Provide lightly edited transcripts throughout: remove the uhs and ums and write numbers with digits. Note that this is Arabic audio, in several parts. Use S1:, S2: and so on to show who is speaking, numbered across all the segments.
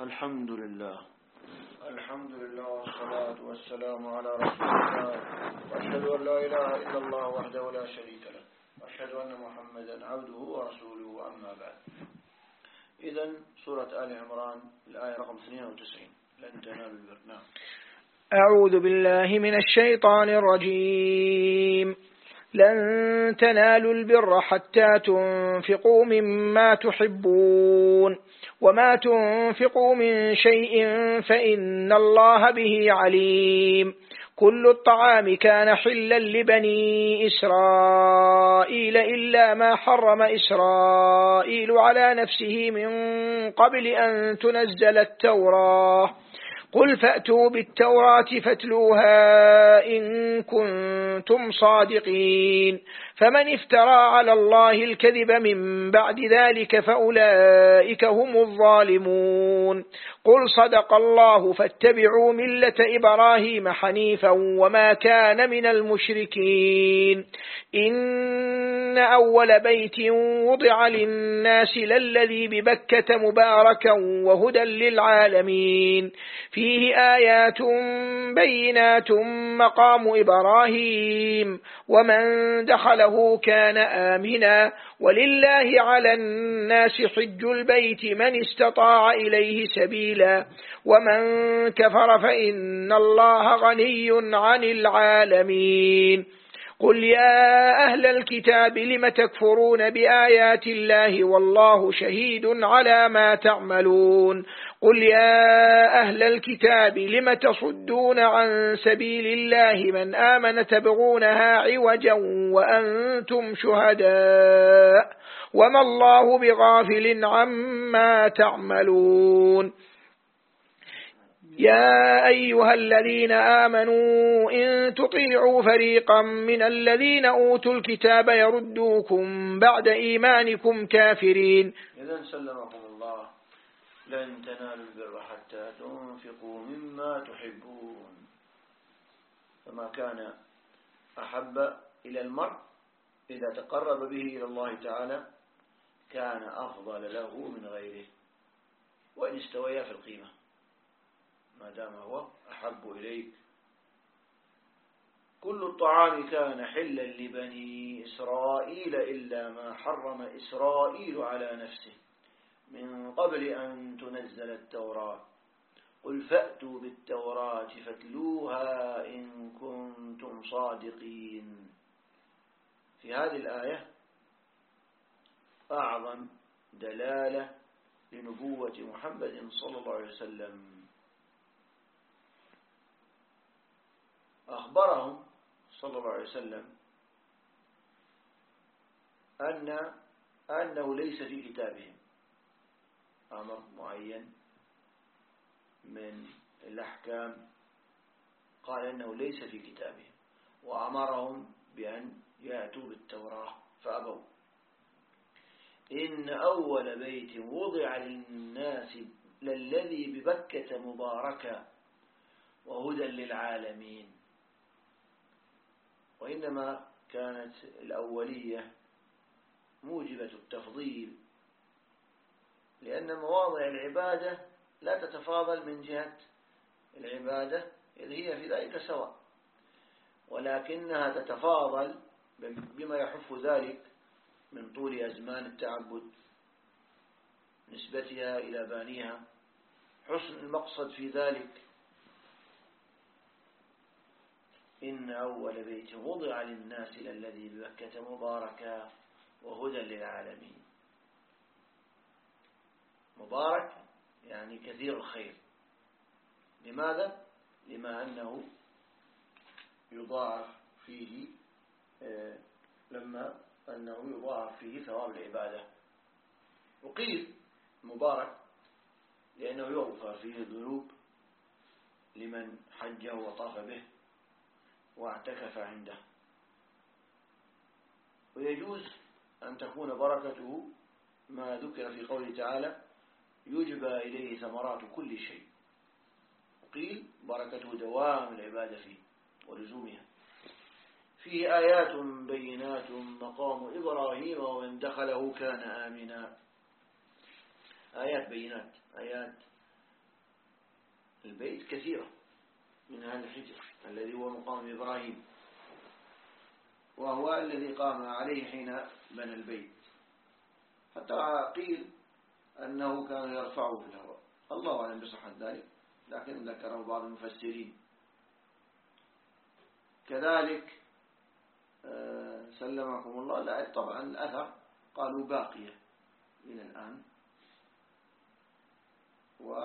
S1: الحمد لله والصلاة والسلام على رسول الله، وأشهد أن لا إله إلا الله وحده لا شريك له، وأشهد أن محمدا عبده ورسوله، أما بعد. إذن سورة آل عمران الآية رقم 92. لن تنالوا البر. نعم.
S2: أعوذ بالله من الشيطان الرجيم. لن تنالوا البر حتى تنفقوا مما تحبون وما تنفقوا من شيء فإن الله به عليم. كل الطعام كان حلا لبني إسرائيل إلا ما حرم إسرائيل على نفسه من قبل أن تنزل التوراة. قل فأتوا بالتوراة فاتلوها إن كنتم صادقين. فمن افترى على الله الكذب من بعد ذلك فأولئك هم الظالمون. قل صدق الله فاتبعوا ملة إبراهيم حنيفا وما كان من المشركين. إن أول بيت وضع للناس للذي ببكة مباركا وهدى للعالمين. فيه آيات بينات مقام إبراهيم ومن دخله كان آمنا ولله على الناس حج البيت من استطاع إليه سبيلا ومن كفر فإن الله غني عن العالمين. قل يا أهل الكتاب لم تكفرون بآيات الله والله شهيد على ما تعملون. قل يا أهل الكتاب لم تصدون عن سبيل الله من آمن تبغونها عوجا وأنتم شهداء وما الله بغافل عما تعملون. يا أيها الذين آمنوا إن تطيعوا فريقا من الذين أوتوا الكتاب يردوكم بعد إيمانكم كافرين.
S1: إذن سلمكم الله. لن تنالوا البر حتى تنفقوا مما تحبون. فما كان أحب إلى المرء إذا تقرب به إلى الله تعالى كان أفضل له من غيره وإن استويا في القيمة ما دام هو أحب إليك. كل الطعام كان حلا لبني إسرائيل إلا ما حرم إسرائيل على نفسه من قبل أن تنزل التوراة. قل فأتوا بالتوراة فاتلوها إن كنتم صادقين. في هذه الآية أعظم دلالة لنبوة محمد صلى الله عليه وسلم. أخبرهم صلى الله عليه وسلم أنه ليس في كتابهم أمر معين من الأحكام، قال أنه ليس في كتابهم وأمرهم بأن يأتوا بالتوراة فأبوا. إن أول بيت وضع للناس للذي ببكة مباركا وهدى للعالمين. وإنما كانت الأولية موجبة التفضيل لأن مواضع العبادة لا تتفاضل من جهة العبادة إذ هي في ذلك سواء، ولكنها تتفاضل بما يحف ذلك من طول أزمان التعبد، نسبتها إلى بانيها، حسن المقصد في ذلك. إن أول بيت وضع للناس للذي ببكة مباركا وهدى للعالمين. مبارك يعني كثير الخير. لماذا؟ لما أنه يضاعف فيه ثواب العبادة. وقيل مبارك لأنه يغفر فيه الذنوب لمن حجه وطاف به واعتكف عنده. ويجوز أن تكون بركته ما ذكر في قوله تعالى يجبى إليه ثمرات كل شيء. وقيل بركته دوام العبادة فيه ولزومها. فيه آيات بينات مقام إبراهيم ومن دخله كان آمنا. آيات بينات، آيات البيت كثيرة، منها الحجر الذي هو مقام إبراهيم، وهو الذي قام عليه حين بنى البيت، حتى قيل أنه كان يرفعه في الهواء، الله أعلم بصحة ذلك، لكن ذكره بعض المفسرين. كذلك سلمكم الله، لا طبعا الأثر قالوا باقية إلى الآن، و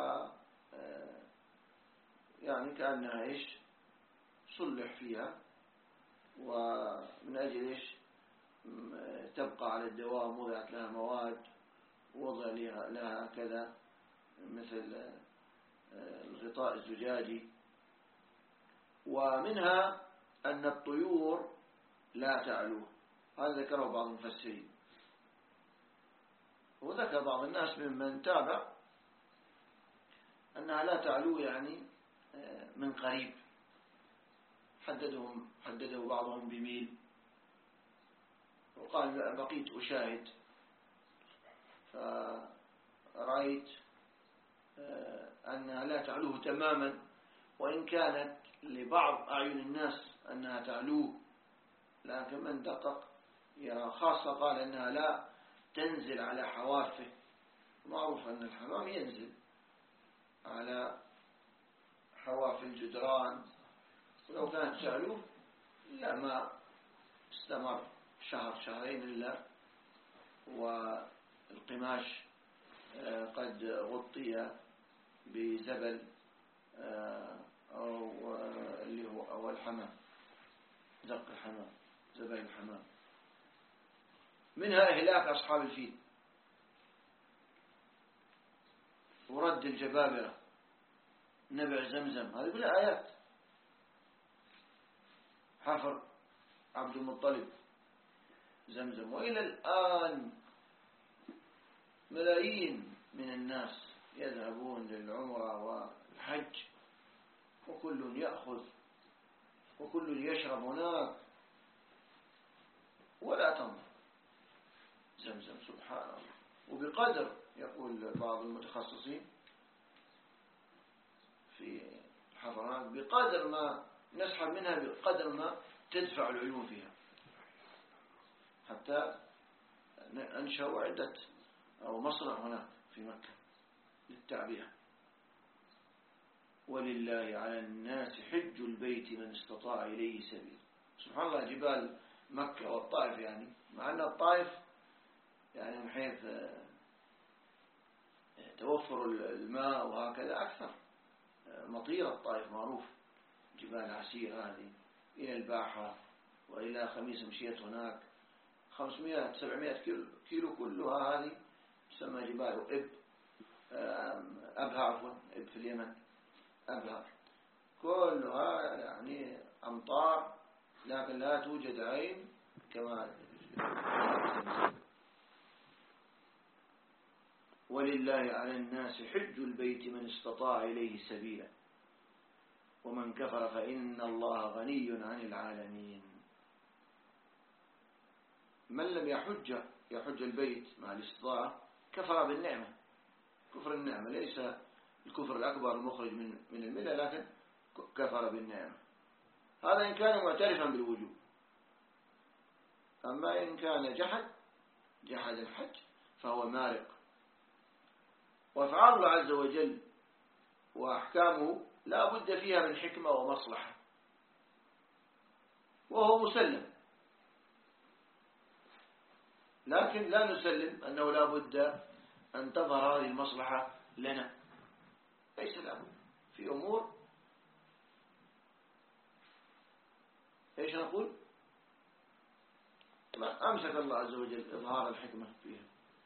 S1: يعني كأنها إيش صلح فيها، ومن أجل إيش تبقى على الدوام، وضعت لها مواد، وضع لها كذا مثل الغطاء الزجاجي. ومنها أن الطيور لا تعلو، هذا ذكره بعض المفسرين، وذكر بعض الناس ممن تابع أنها لا تعلو يعني من قريب، حدده بعضهم بميل، وقال بقيت أشاهد فرأيت أنها لا تعلوه تماما، وإن كانت لبعض أعين الناس أنها تعلوه، لكن من دقق يرى خاصة قال أنها لا تنزل على حوافه. معروف أن الحمام ينزل على حواف الجدران، ولو كانت تعلوه لا ما استمر شهر شهرين إلا والقماش قد غطي بزبل أو اللي هو أو الحمام، زق الحمام، زبائن الحمام. منها إهلاك أصحاب الفيل، ورد الجبابرة، نبع زمزم، هذه كلها آيات. حفر عبد المطلب زمزم، وإلى الآن ملايين من الناس يذهبون للعمرة والحج، وكل يأخذ وكل يشرب هناك ولا تنظر زمزم، سبحان الله. وبقدر، يقول بعض المتخصصين في الحفرات، بقدر ما نسحب منها بقدر ما تدفع العيون فيها، حتى أنشأوا عدة أو مصنع هناك في مكة للتعبئة. ولله على الناس حج البيت من استطاع إليه سبيل. سبحان الله، جبال مكة والطائف، يعني مع أن الطائف يعني من حيث توفر الماء وهكذا أكثر، مطير الطائف معروف، جبال عسير هذه إلى الباحة وإلى خميس مشيت هناك 500-700 كيلو كلها، هذه تسمى جبال أبها، عفوا إب في اليمن، أبها كلها يعني أمطار، لكن لا توجد عين كما ولله على الناس حج البيت من استطاع إليه سبيلا ومن كفر فإن الله غني عن العالمين. من لم يحج البيت مع الاستطاعة كفر بالنعمة، كفر النعمة، ليس الكفر الأكبر المخرج من الملة، لكن كفر بالنعمة. هذا إن كان معترفا بالوجوب. أما إن كان جحد الحج فهو مارق. وأفعال الله عز وجل وأحكامه لا بد فيها من حكمة ومصلحة، وهو مسلم، لكن لا نسلم أنه لا بد أن تظهر هذه المصلحة لنا، ليس لا بد. في أمور إيش نقول؟ ما أمسك الله عز وجل إظهار الحكمة فيها،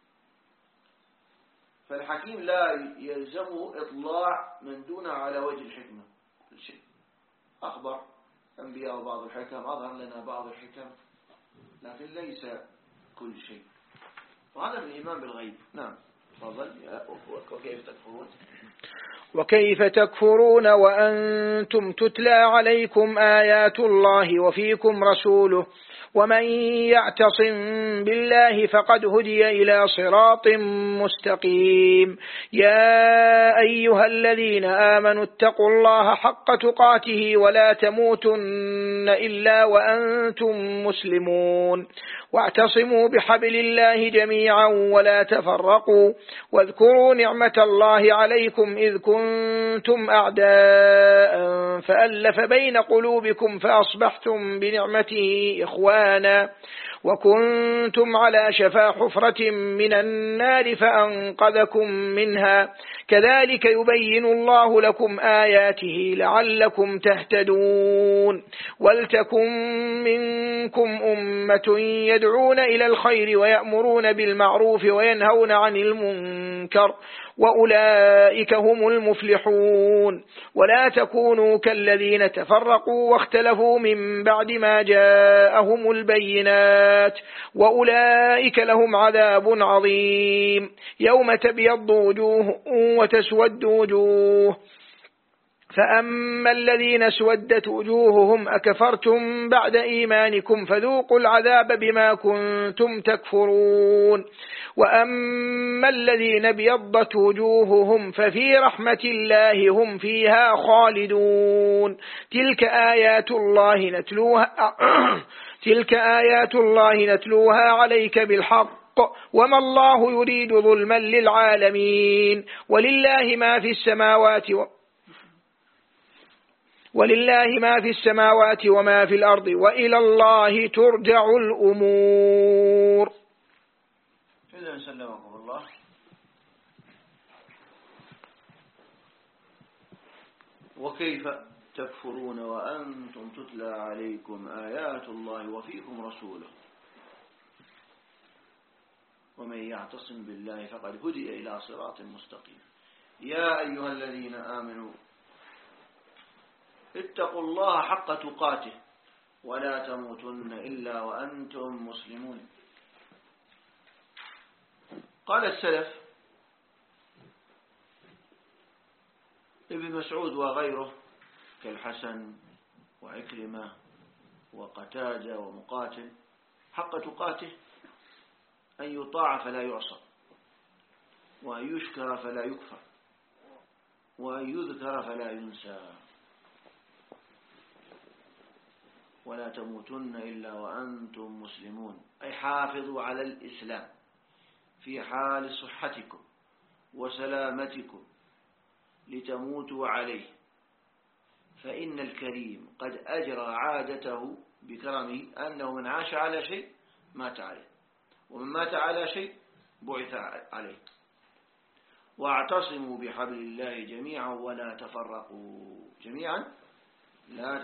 S1: فالحكيم لا يلزمه إطلاع من دونه على وجه الحكمة كل شيء. أخبر أنبياء بعض الحكم، أظهر لنا بعض الحكم، لكن ليس كل شيء، وهذا من الإيمان بالغيب. نعم، تفضل. وكيف تكفرون؟
S2: وكيف تكفرون وأنتم تتلى عليكم آيات الله وفيكم رسوله ومن يعتصم بالله فقد هدي إلى صراط مستقيم. يا أيها الذين آمنوا اتقوا الله حق تقاته ولا تموتن إلا وأنتم مسلمون. واعتصموا بحبل الله جميعا ولا تفرقوا. واذكروا نعمة الله عليكم إذ كنتم أعداء فألف بين قلوبكم فأصبحتم بنعمته إخوانا وكنتم على شفا حفرة من النار فأنقذكم منها. كذلك يبين الله لكم آياته لعلكم تهتدون. ولتكن منكم أمة يدعون إلى الخير ويأمرون بالمعروف وينهون عن المنكر وأولئك هم المفلحون. ولا تكونوا كالذين تفرقوا واختلفوا من بعد ما جاءهم البينات وأولئك لهم عذاب عظيم. يوم تبيض وجوه وتسود وجوه فأما الذين اسودت وجوههم أكفرتم بعد إيمانكم فذوقوا العذاب بما كنتم تكفرون. وأما الذين ابيضت وجوههم ففي رحمة الله هم فيها خالدون. تلك آيات الله نتلوها عليك بالحق وما الله يريد ظلما للعالمين. ولله ما في السماوات وما في الأرض وإلى الله ترجع الأمور.
S1: إذن سلمكم الله. وكيف تكفرون وأنتم تتلى عليكم آيات الله وفيكم رسوله ومن يعتصم بالله فقد هدي إلى صراط مستقيم. يا أيها الذين آمنوا اتقوا الله حق تقاته ولا تموتن إلا وأنتم مسلمون. قال السلف ابن مسعود وغيره كالحسن وعكرمة وقتادة ومقاتل حق تقاته أن يطاع فلا يعصى وأن يشكر فلا يكفر وأن يذكر فلا ينسى ولا تموتن إلا وأنتم مسلمون. أي حافظوا على الإسلام في حال صحتكم وسلامتكم لتموتوا عليه، فإن الكريم قد أجرى عادته بكرمه أنه من عاش على شيء مات عليه ومن مات على شيء بعث عليه. واعتصموا بحبل الله جميعا ولا تفرقوا. جميعا لا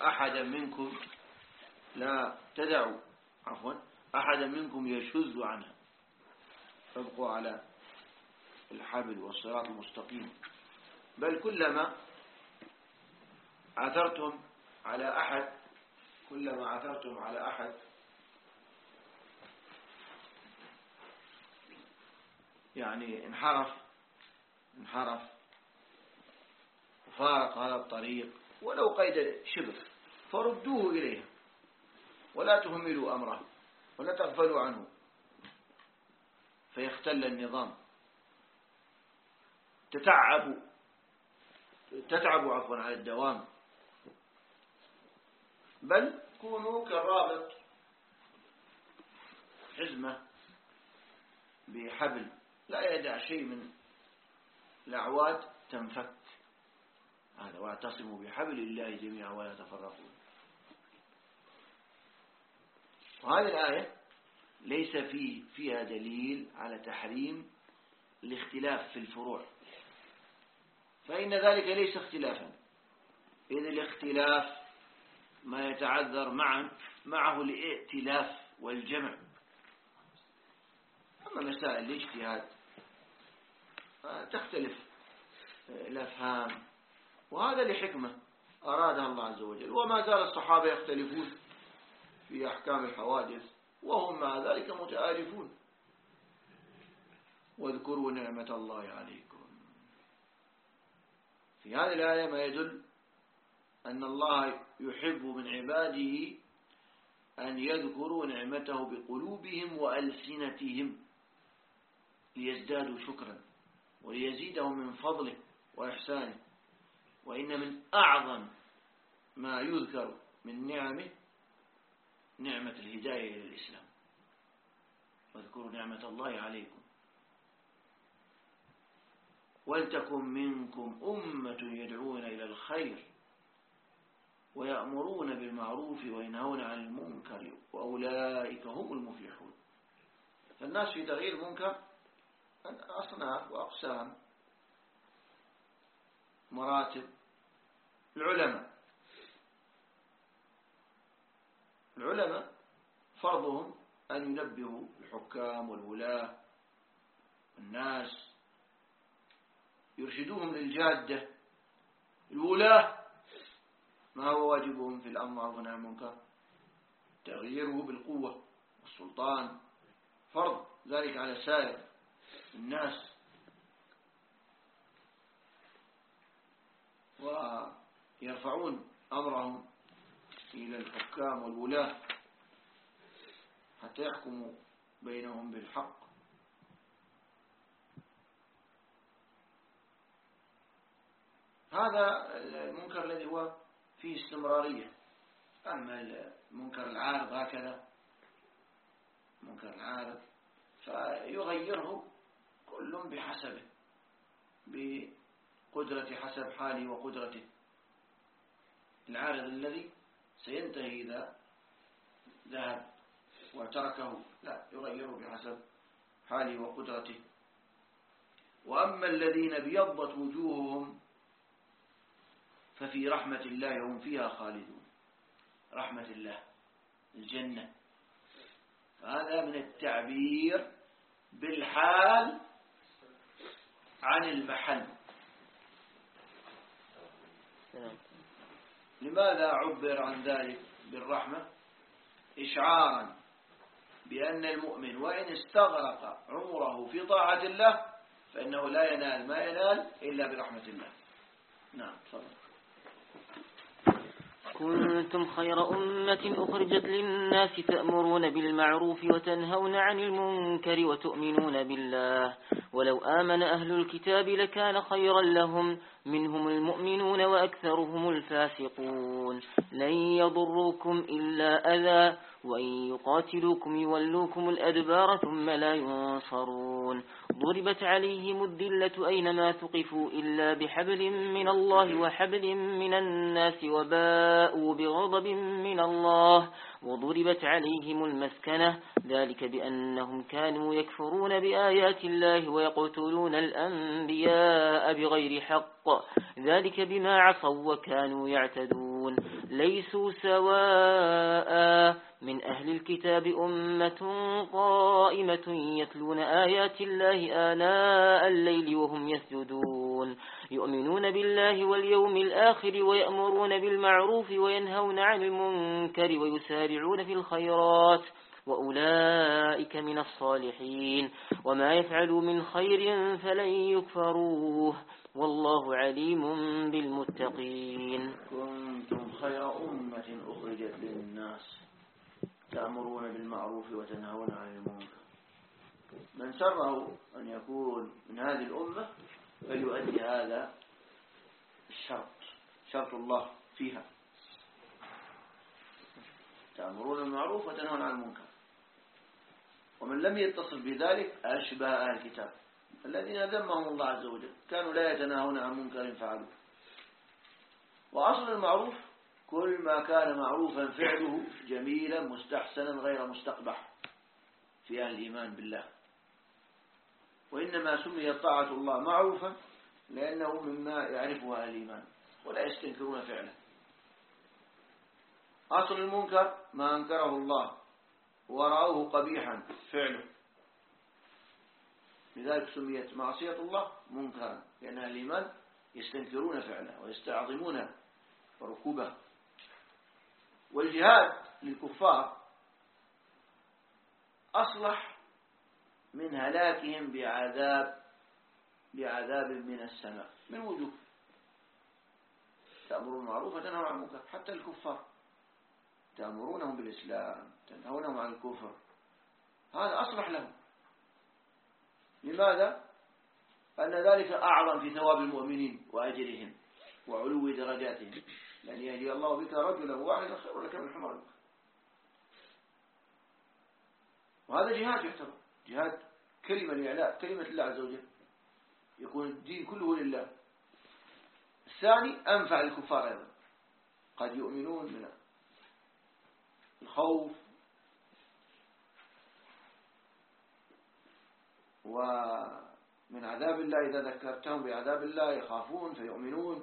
S1: تدعوا أحدا منكم يشذ عنها. فابقوا على الحبل والصراط المستقيم. بل كلما عثرتم على أحد يعني انحرف وفارق هذا الطريق ولو قيد شبر فردوه إليه ولا تهملوا أمره ولا تغفلوا عنه فيختل النظام. تتعبوا على الدوام. بل كونوا كالرابط حزمة بحبل لا يدع شيء من الأعواد تنفك. هذا واعتصموا بحبل الله جميعا ولا تفرقوا. وهذه الآية ليس فيها دليل على تحريم الاختلاف في الفروع، فإن ذلك ليس اختلافا، إذ الاختلاف ما يتعذر معه الائتلاف والجمع. أما مسائل الاجتهاد تختلف الأفهام، وهذا لحكمة أرادها الله عز وجل. وما زال الصحابة يختلفون في أحكام الحوادث وهم مع ذلك متآلفون. واذكروا نعمة الله عليكم. في هذه الآية ما يدل أن الله يحب من عباده أن يذكروا نعمته بقلوبهم وألسنتهم ليزدادوا شكرا وليزيدهم من فضله وإحسانه. وإن من أعظم ما يذكر من نعمه نعمة الهداية إلى الإسلام. واذكروا نعمة الله عليكم ولتكن منكم أمة يدعون إلى الخير ويأمرون بالمعروف وينهون عن المنكر وأولئك هم المفلحون. فالناس في تغيير المنكر أصناف وأقسام مراتب. العلماء فرضهم أن ينبهوا الحكام والولاة الناس، يرشدوهم للجادة. الولاة ما هو واجبهم في الأمر بالمعروف والنهي عن المنكر؟ تغييره بالقوة والسلطان، فرض ذلك على سائر الناس. ويرفعون أمرهم إلى الحكام والولاة حتى يحكموا بينهم بالحق. هذا المنكر الذي هو فيه استمرارية. أما المنكر العارض هكذا، منكر العارض فيغيره كل بحسبه، بقدرة حسب حاله وقدرته. العارض الذي سينتهي إذا ذهب وتركه، لا، يغيره بحسب حاله وقدرته. وأما الذين بيضت وجوههم ففي رحمة الله هم فيها خالدون. رحمة الله الجنة. هذا من التعبير بالحال عن المحل. لماذا عبر عن ذلك بالرحمة؟ إشعارا بأن المؤمن وإن استغرق عمره في طاعة الله فإنه لا ينال ما ينال إلا برحمة الله. نعم، تفضل.
S3: كنتم خير أمة أخرجت للناس تأمرون بالمعروف وتنهون عن المنكر وتؤمنون بالله ولو آمن أهل الكتاب لكان خيرا لهم منهم المؤمنون وأكثرهم الفاسقون. لن يضروكم إلا أذى وإن يقاتلوكم يولوكم الأدبار ثم لا ينصرون. ضربت عليهم الذلة أينما ثقفوا إلا بحبل من الله وحبل من الناس وباءوا بغضب من الله وضربت عليهم المسكنة ذلك بأنهم كانوا يكفرون بآيات الله ويقتلون الأنبياء بغير حق ذلك بما عصوا وكانوا يعتدون. ليسوا سواء من أهل الكتاب أمة قائمة يتلون آيات الله آناء الليل وهم يسجدون يؤمنون بالله واليوم الآخر ويأمرون بالمعروف وينهون عن المنكر ويسارعون في الخيرات وأولئك من الصالحين. وما يفعلوا من خير فلن يكفروه والله عليم بالمتقين.
S1: كنتم خير أمة أخرجت للناس تأمرون بالمعروف وتنهون عن المنكر. من سره أن يكون من هذه الأمة فليؤدي هذا الشرط، شرط الله فيها، تأمرون بالمعروف وتنهون عن المنكر. ومن لم يتصل بذلك أشبه أهل الكتاب الذين ذمهم الله عز وجل، كانوا لا يتناهون عن منكر فعلوه. وأصل المعروف كل ما كان معروفا فعله جميلا مستحسنا غير مستقبح في أهل الإيمان بالله. وإنما سمي طاعة الله معروفا لأنه مما يعرفه أهل الإيمان ولا يستنكرون فعله. أصل المنكر ما أنكره الله ورأوه قبيحا فعله، لذلك سميت معصية الله منكرا لأن أهل الإيمان يستنكرون فعله ويستعظمون ركوبه. والجهاد للكفار أصلح من هلاكهم بعذاب من السماء من وجوه. تأمرون بالمعروف وتنهون عن المنكر، حتى الكفار تأمرونهم بالإسلام تنهونهم عن الكفر، هذا أصلح لهم. لماذا؟ أن ذلك أعظم في ثواب المؤمنين وأجرهم وعلو درجاتهم، لأن يهدي الله بك رجلا واحدا خير لك من حمار. وهذا جهاد يعتبر جهاد كلمة لإعلاء كلمة الله عز وجل، يكون الدين كله لله. الثاني أنفع للكفار أيضا، قد يؤمنون من الخوف ومن عذاب الله، إذا ذكرتهم بعذاب الله يخافون فيؤمنون.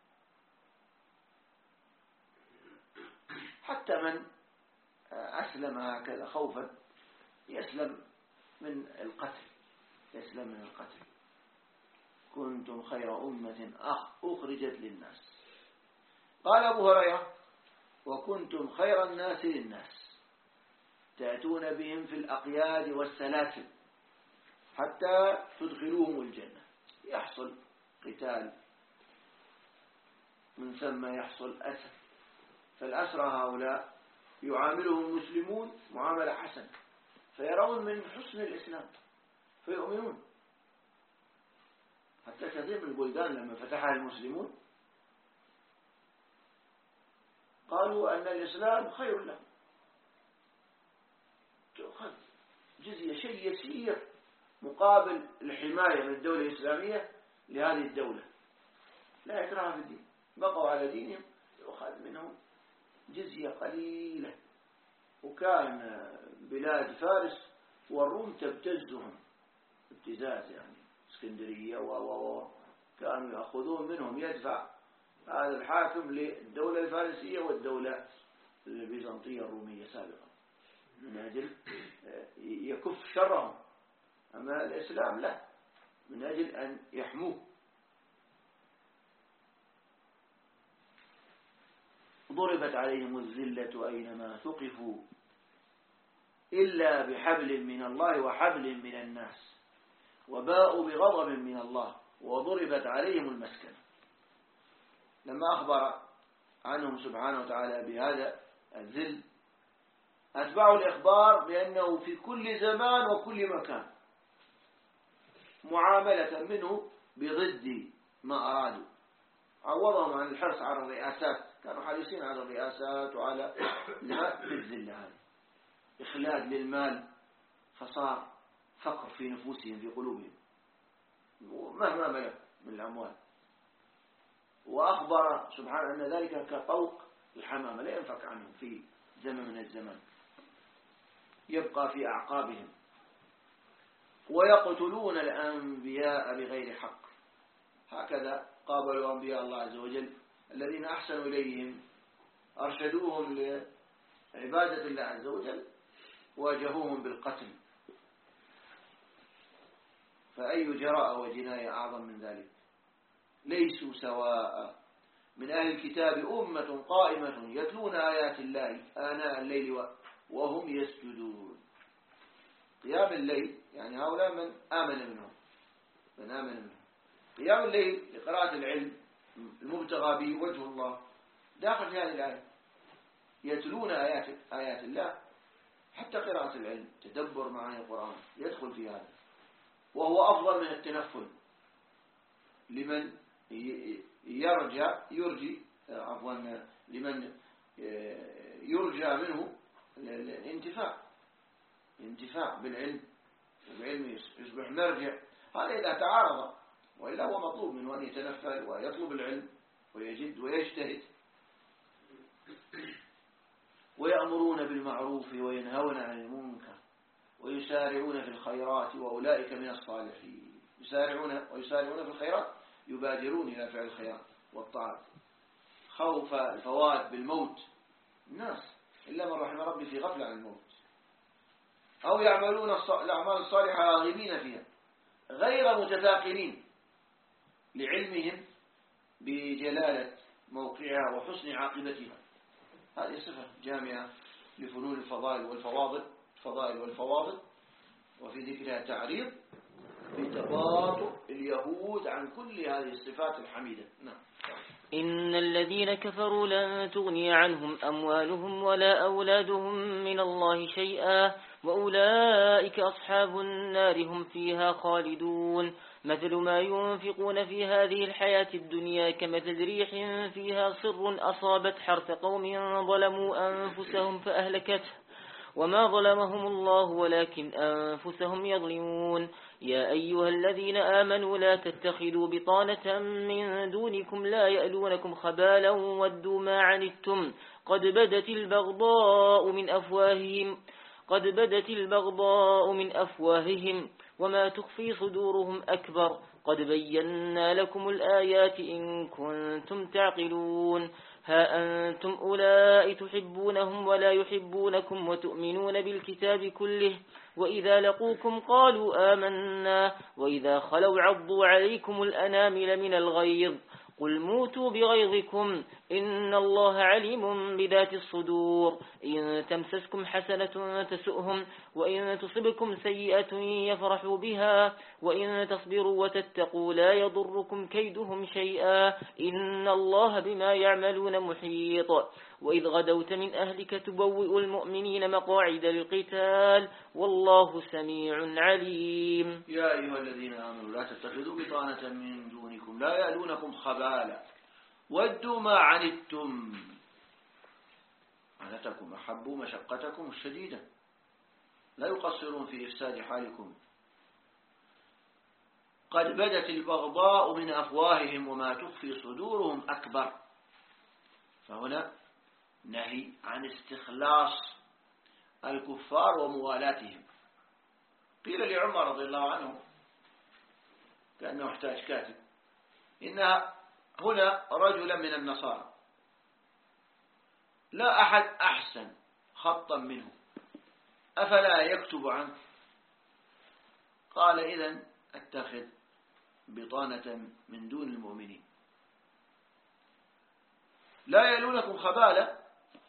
S1: حتى من أسلم هكذا خوفا يسلم من القتل، يسلم من القتل. كنتم خير أمة أخرجت للناس. قال أبو هريرة: وكنتم خير الناس للناس تأتون بهم في الأقياد والسلاسل حتى تدخلوهم الجنة. يحصل قتال، من ثم يحصل أسر، فالأسرى هؤلاء يعاملهم المسلمون معاملة حسنة، فيرون من حسن الإسلام فيؤمنون. حتى كثير من البلدان لما فتحها المسلمون قالوا أن الإسلام خير لهم، تأخذ جزية شيء يسير مقابل الحماية من الدولة الإسلامية لهذه الدولة، لا يكره في الدين، بقوا على دينهم، يؤخذ منهم جزية قليلة. وكان بلاد فارس والروم تبتزهم ابتزاز، يعني اسكندرية كانوا يأخذون منهم، يدفع هذا الحاكم للدولة الفارسية والدولة البيزنطية الرومية سابقا من أجل يكف شرهم. أما الإسلام لا، من أجل أن يحموه. ضربت عليهم الذلة أينما ثقفوا إلا بحبل من الله وحبل من الناس وباءوا بغضب من الله وضربت عليهم المسكنة. لما أخبر عنهم سبحانه وتعالى بهذا الذل أتبعوا الإخبار بأنه في كل زمان وكل مكان معاملة منه بضد ما أرادوا. عوضهم عن الحرص على الرئاسات، كانوا حريصين على الرئاسات وعلى بالذل هذا، إخلاد للمال، فصار فقر في نفوسهم في قلوبهم مهما ملك من الأموال. وأخبر سبحانه أن ذلك كطوق الحمامة لا ينفك عنهم في زمن من الزمان، يبقى في أعقابهم. ويقتلون الأنبياء بغير حق، هكذا قابلوا أنبياء الله عز وجل الذين أحسنوا إليهم، أرشدوهم لعبادة الله عز وجل، واجهوهم بالقتل. فأي جراءة وجناية أعظم من ذلك؟ ليسوا سواء من أهل الكتاب أمة قائمة يتلون آيات الله آناء الليل وهم يسجدون. قيام الليل يعني هؤلاء من آمن منهم، من آمن منهم. قيام الليل لقراءة العلم المبتغى به وجه الله داخل في هذه الآية. يتلون آيات الله، حتى قراءة العلم تدبر معاني القرآن يدخل في هذا، وهو أفضل من التنفل لمن لمن يرجى منه الانتفاع بالعلم، والعلم يصبح مرجع. هذا إذا تعارض، وإلا هو مطلوب منه أن يتنفل ويطلب العلم ويجد ويجتهد. ويأمرون بالمعروف وينهون عن المنكر ويسارعون في الخيرات وأولئك من الصالحين. ويسارعون في الخيرات، يبادرون إلى فعل الخيرات والطاعات. خوف الفوات بالموت، الناس إلا من رحم ربي في غفلة عن الموت، أو يعملون الأعمال الصالحة راغبين فيها غير متثاقلين لعلمهم بجلالة موقعها وحسن عاقبتها. هذه صفة جامعة لفنون الفضائل والفواضل، وفي ذكرها تعريض بتباطؤ اليهود عن كل هذه الصفات الحميدة. نعم.
S3: إن الذين كفروا لن تغني عنهم أموالهم ولا أولادهم من الله شيئا وأولئك أصحاب النار هم فيها خالدون. مثل ما ينفقون في هذه الحياة الدنيا كمثل ريح فيها صر أصابت حرث قوم ظلموا أنفسهم فأهلكته وما ظلمهم الله ولكن أنفسهم يظلمون. يا أيها الذين آمنوا لا تتخذوا بطانة من دونكم لا يألونكم خبالا ودوا ما عنتم قد بدت البغضاء من أفواههم وما تخفي صدورهم أكبر قد بينا لكم الآيات إن كنتم تعقلون. ها أنتم أولئك تحبونهم ولا يحبونكم وتؤمنون بالكتاب كله وإذا لقوكم قالوا آمنا وإذا خلوا عضوا عليكم الأنامل من الغيظ قل موتوا بغيظكم إن الله عليم بذات الصدور. إن تمسسكم حسنة تسؤهم وإن تصبكم سيئة يفرحوا بها وإن تصبروا وتتقوا لا يضركم كيدهم شيئا إن الله بما يعملون محيط. وإذ غدوت من أهلك تبوئ المؤمنين مقاعد للقتال والله سميع عليم.
S1: يا أيها الذين آمنوا لا تتخذوا بطانة من دونكم لا يألونكم خبالا ودوا ما عنتم عنتكم أحبوا مشقتكم الشديدة لا يقصرون في إفساد حالكم قد بدت البغضاء من أفواههم وما تخفي صدورهم أكبر. فهنا نهي عن استخلاص الكفار وموالاتهم. قيل لعمر رضي الله عنه كأنه احتاج كاتب إن هنا رجلا من النصارى لا أحد أحسن خطا منه أفلا يكتب عنه؟ قال إذن اتخذ بطانة من دون المؤمنين لا يلونكم خبالا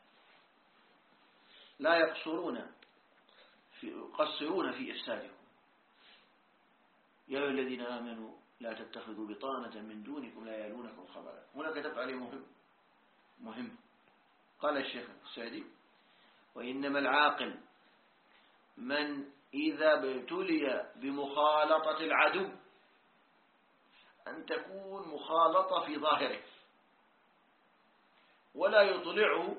S1: لا يقصرون يقصرون في إفسادكم. يا أيها الذين آمنوا لا تتخذوا بطانة من دونكم لا يلونكم خبالا. هنا كتب عليه مهم. قال الشيخ السعدي وإنما العاقل من إذا ابتلي بمخالطة العدو أن تكون مخالطة في ظاهره ولا يطلعه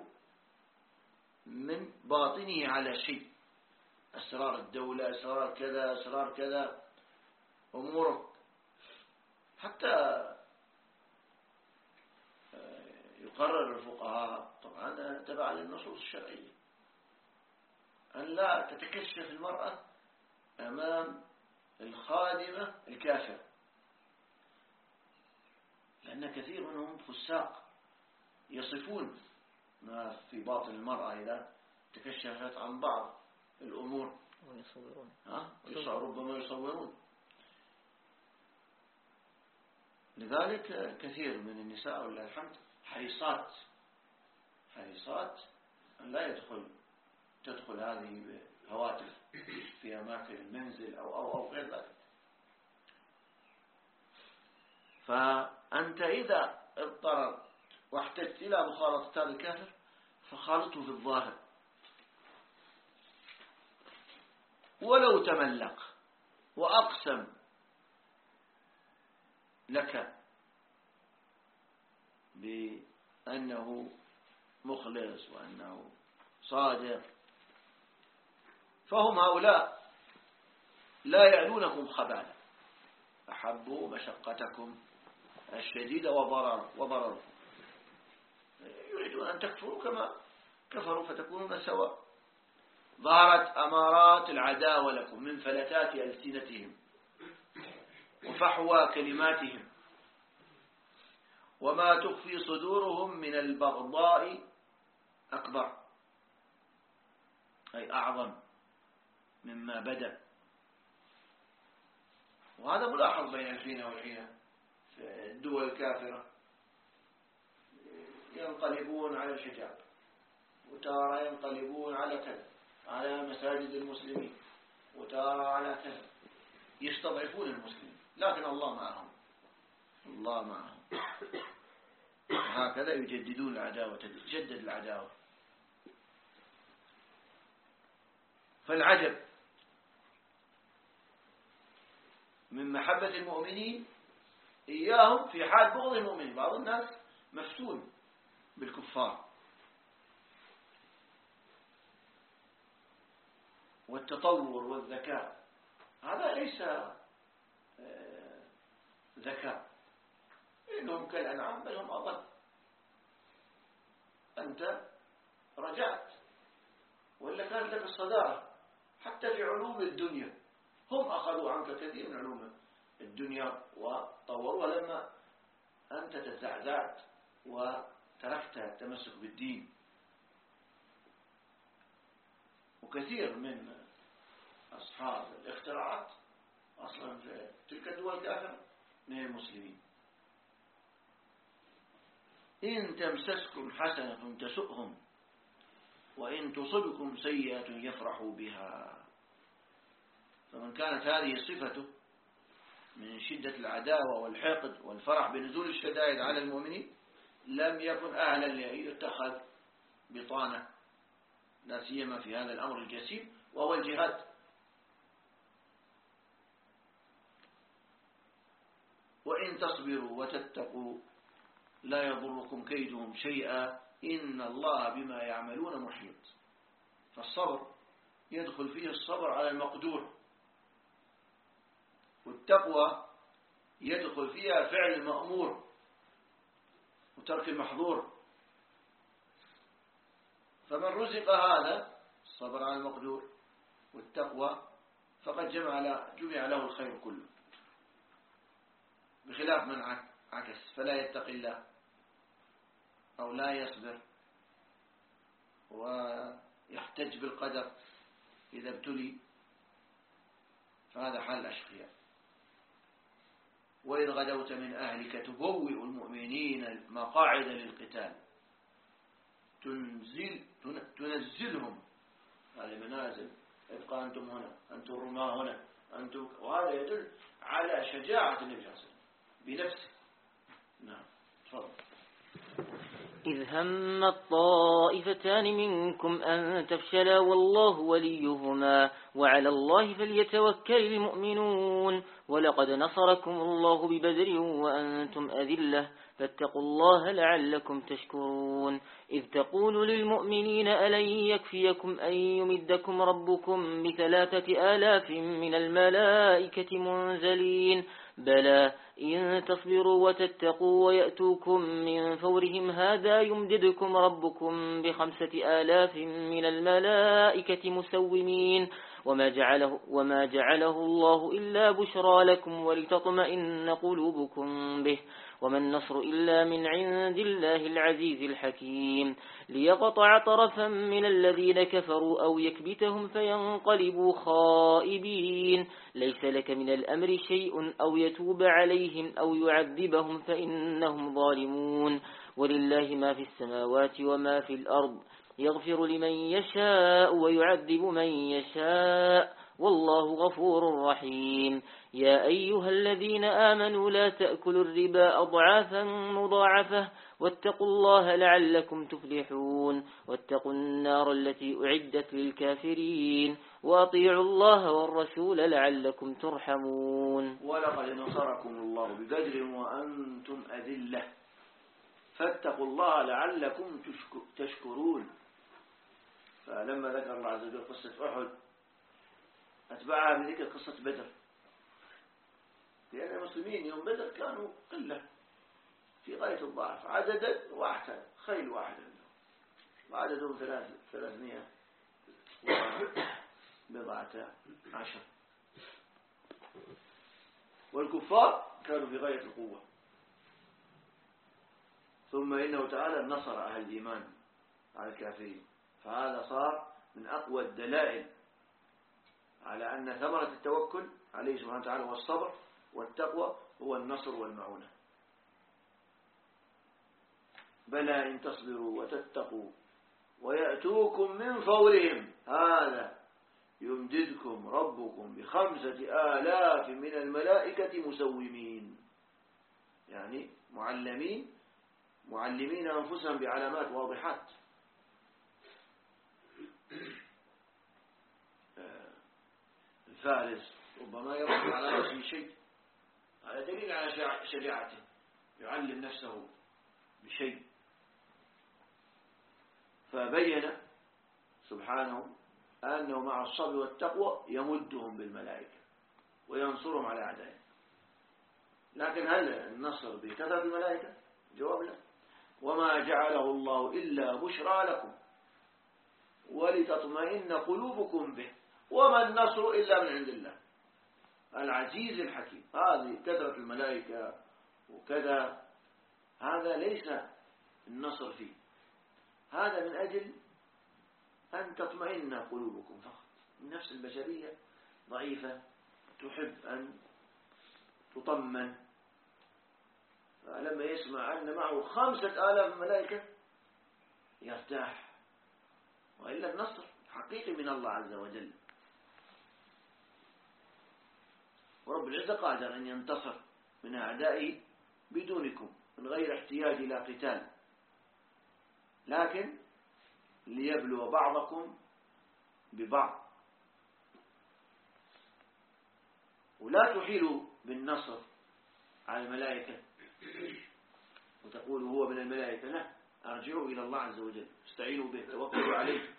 S1: من باطنه على شيء أسرار الدولة أسرار كذا أسرار كذا أمور حتى يقرر الفقهاء طبعا تبع للنصوص الشرعية أن لا تتكشف المرأة أمام الخادمة الكافرة لأن كثير منهم فساق يصفون ما في باطن المرأة إذا تكشفت عن بعض الأمور ربما يصورون. لذلك كثير من النساء ولله الحمد حريصات أن لا تدخل هذه بهواتف في أماكن المنزل أو غير ذلك. فأنت إذا اضطررت واحتجت إلى مخالطة هذا الكافر فخالطه في الظاهر ولو تملق وأقسم لك بأنه مخلص وأنه صادق فهم هؤلاء لا يعلونكم خبالا أحبوا مشقتكم الشديدة وضرركم يريدون أن تكفروا كما كفروا فتكونون سواء. ظهرت أمارات العداوة لكم من فلتات ألسنتهم وفحوى كلماتهم وما تخفي صدورهم من البغضاء أكبر أي أعظم مما بدأ. وهذا ملاحظ بين الحين والحين في الدول الكافرة ينقلبون على الحجاب وتارى ينقلبون على كذا على مساجد المسلمين وتارى على كذا يستضعفون المسلمين لكن الله معهم الله معهم. وهكذا يجددون العداوة، تجدد العداوة. فالعجب من محبة المؤمنين إياهم في حال بغض المؤمنين. بعض الناس مفتون بالكفار، والتطور والذكاء، هذا ليس ذكاء، إنهم كالأنعام بل هم أضل. أنت رجعت ولا كانت لك الصدارة حتى في علوم الدنيا، هم أخذوا عنك كثير من علوم الدنيا وطوروها لما أنت تزعزعت وتركت التمسك بالدين. وكثير من أصحاب الاختراعات أصلا في تلك الدول الكافرة من المسلمين. إن تمسسكم حسنة تسؤهم وإن تصبكم سيئة يفرحوا بها. فمن كانت هذه صفته من شدة العداوة والحقد والفرح بنزول الشدائد على المؤمنين لم يكن أهلا ليتخذ بطانة، لا سيما في هذا الأمر الجسيم وهو الجهاد. وإن تصبروا وتتقوا لا يضركم كيدهم شيئا إن الله بما يعملون محيط. فالصبر يدخل فيه الصبر على المقدور، والتقوى يدخل فيها فعل المأمور وترك المحظور. فمن رزق هذا الصبر على المقدور والتقوى فقد جمع له الخير كله، بخلاف من عكس فلا يتقي الله أو لا يصبر ويحتج بالقدر إذا ابتلي، فهذا حال الأشقياء. وإذ غدوت من أهلك تبوئ المؤمنين مقاعد للقتال تنزلهم هذه منازل، ابقى أنتم هنا، أنتم الرماة هنا، أنتم، وهذا يدل على شجاعة النبي صلى الله عليه وسلم بنفسه. نعم تفضل.
S3: إذ هم الطائفتان منكم أن تفشلا والله وليهما وعلى الله فليتوكل المؤمنون ولقد نصركم الله ببدر وأنتم أذلة فاتقوا الله لعلكم تشكرون إذ تقول للمؤمنين ألن يكفيكم أن يمدكم ربكم ب3,000 من الملائكة منزلين بلى إن تصبروا وتتقوا ويأتوكم من فورهم هذا يمددكم ربكم ب5,000 من الملائكة مسومين وما جعله الله إلا بشرى لكم ولتطمئن قلوبكم به وما النصر إلا من عند الله العزيز الحكيم ليقطع طرفا من الذين كفروا أو يكبتهم فينقلبوا خائبين ليس لك من الأمر شيء أو يتوب عليهم أو يعذبهم فإنهم ظالمون ولله ما في السماوات وما في الأرض يغفر لمن يشاء ويعذب من يشاء والله غفور رحيم يا أيها الذين آمنوا لا تأكلوا الربا أضعافا مضاعفة واتقوا الله لعلكم تفلحون واتقوا النار التي أعدت للكافرين وأطيعوا الله والرسول لعلكم ترحمون
S1: ولقد نصركم الله ببدر وأنتم أذلة فاتقوا الله لعلكم تشكرون. فلما ذكر الله عز وجل قصة أحد أتبعها بذكر قصة بدر، لأن المسلمين يوم بدر كانوا قلة في غاية الضعف عددا واحدا، خيل واحد عندهم وعددهم 310 والكفار كانوا في غاية القوة. ثم إنه تعالى نصر أهل الإيمان على الكافرين، فهذا صار من أقوى الدلائل على أن ثمرة التوكل عليه سبحانه وتعالى والصبر والتقوى هو النصر والمعونة. بلى إن تصبروا وتتقوا ويأتوكم من فورهم هذا يمددكم ربكم ب5,000 من الملائكة مسومين. يعني معلمين أنفسهم بعلامات واضحات. الفارس ربما يرد على رأسه شيء، هذا دليل على شجاعته، يعلم نفسه بشيء. فبين سبحانه أنه مع الصبر والتقوى يمدهم بالملائكة وينصرهم على أعدائهم. لكن هل النصر بكثرة الملائكة؟ جواب لا. وما جعله الله إلا بشرى لكم ولتطمئن قلوبكم به وما النصر إلا من عند الله العزيز الحكيم. هذه كثرة الملائكة وكذا هذا ليس النصر فيه، هذا من أجل أن تطمئن قلوبكم فقط. النفس البشرية ضعيفة تحب أن تطمن، فلما يسمع أن معه 5000 ملائكة يرتاح، وإلا النصر حقيقي من الله عز وجل. ورب العزة قادر أن ينتصر من أعدائه بدونكم من غير احتياج إلى قتال، لكن ليبلو بعضكم ببعض. ولا تحيلوا بالنصر على الملائكة وتقولوا هو من الملائكة، لا، أرجعوا إلى الله عز وجل، استعينوا به، توكلوا عليه.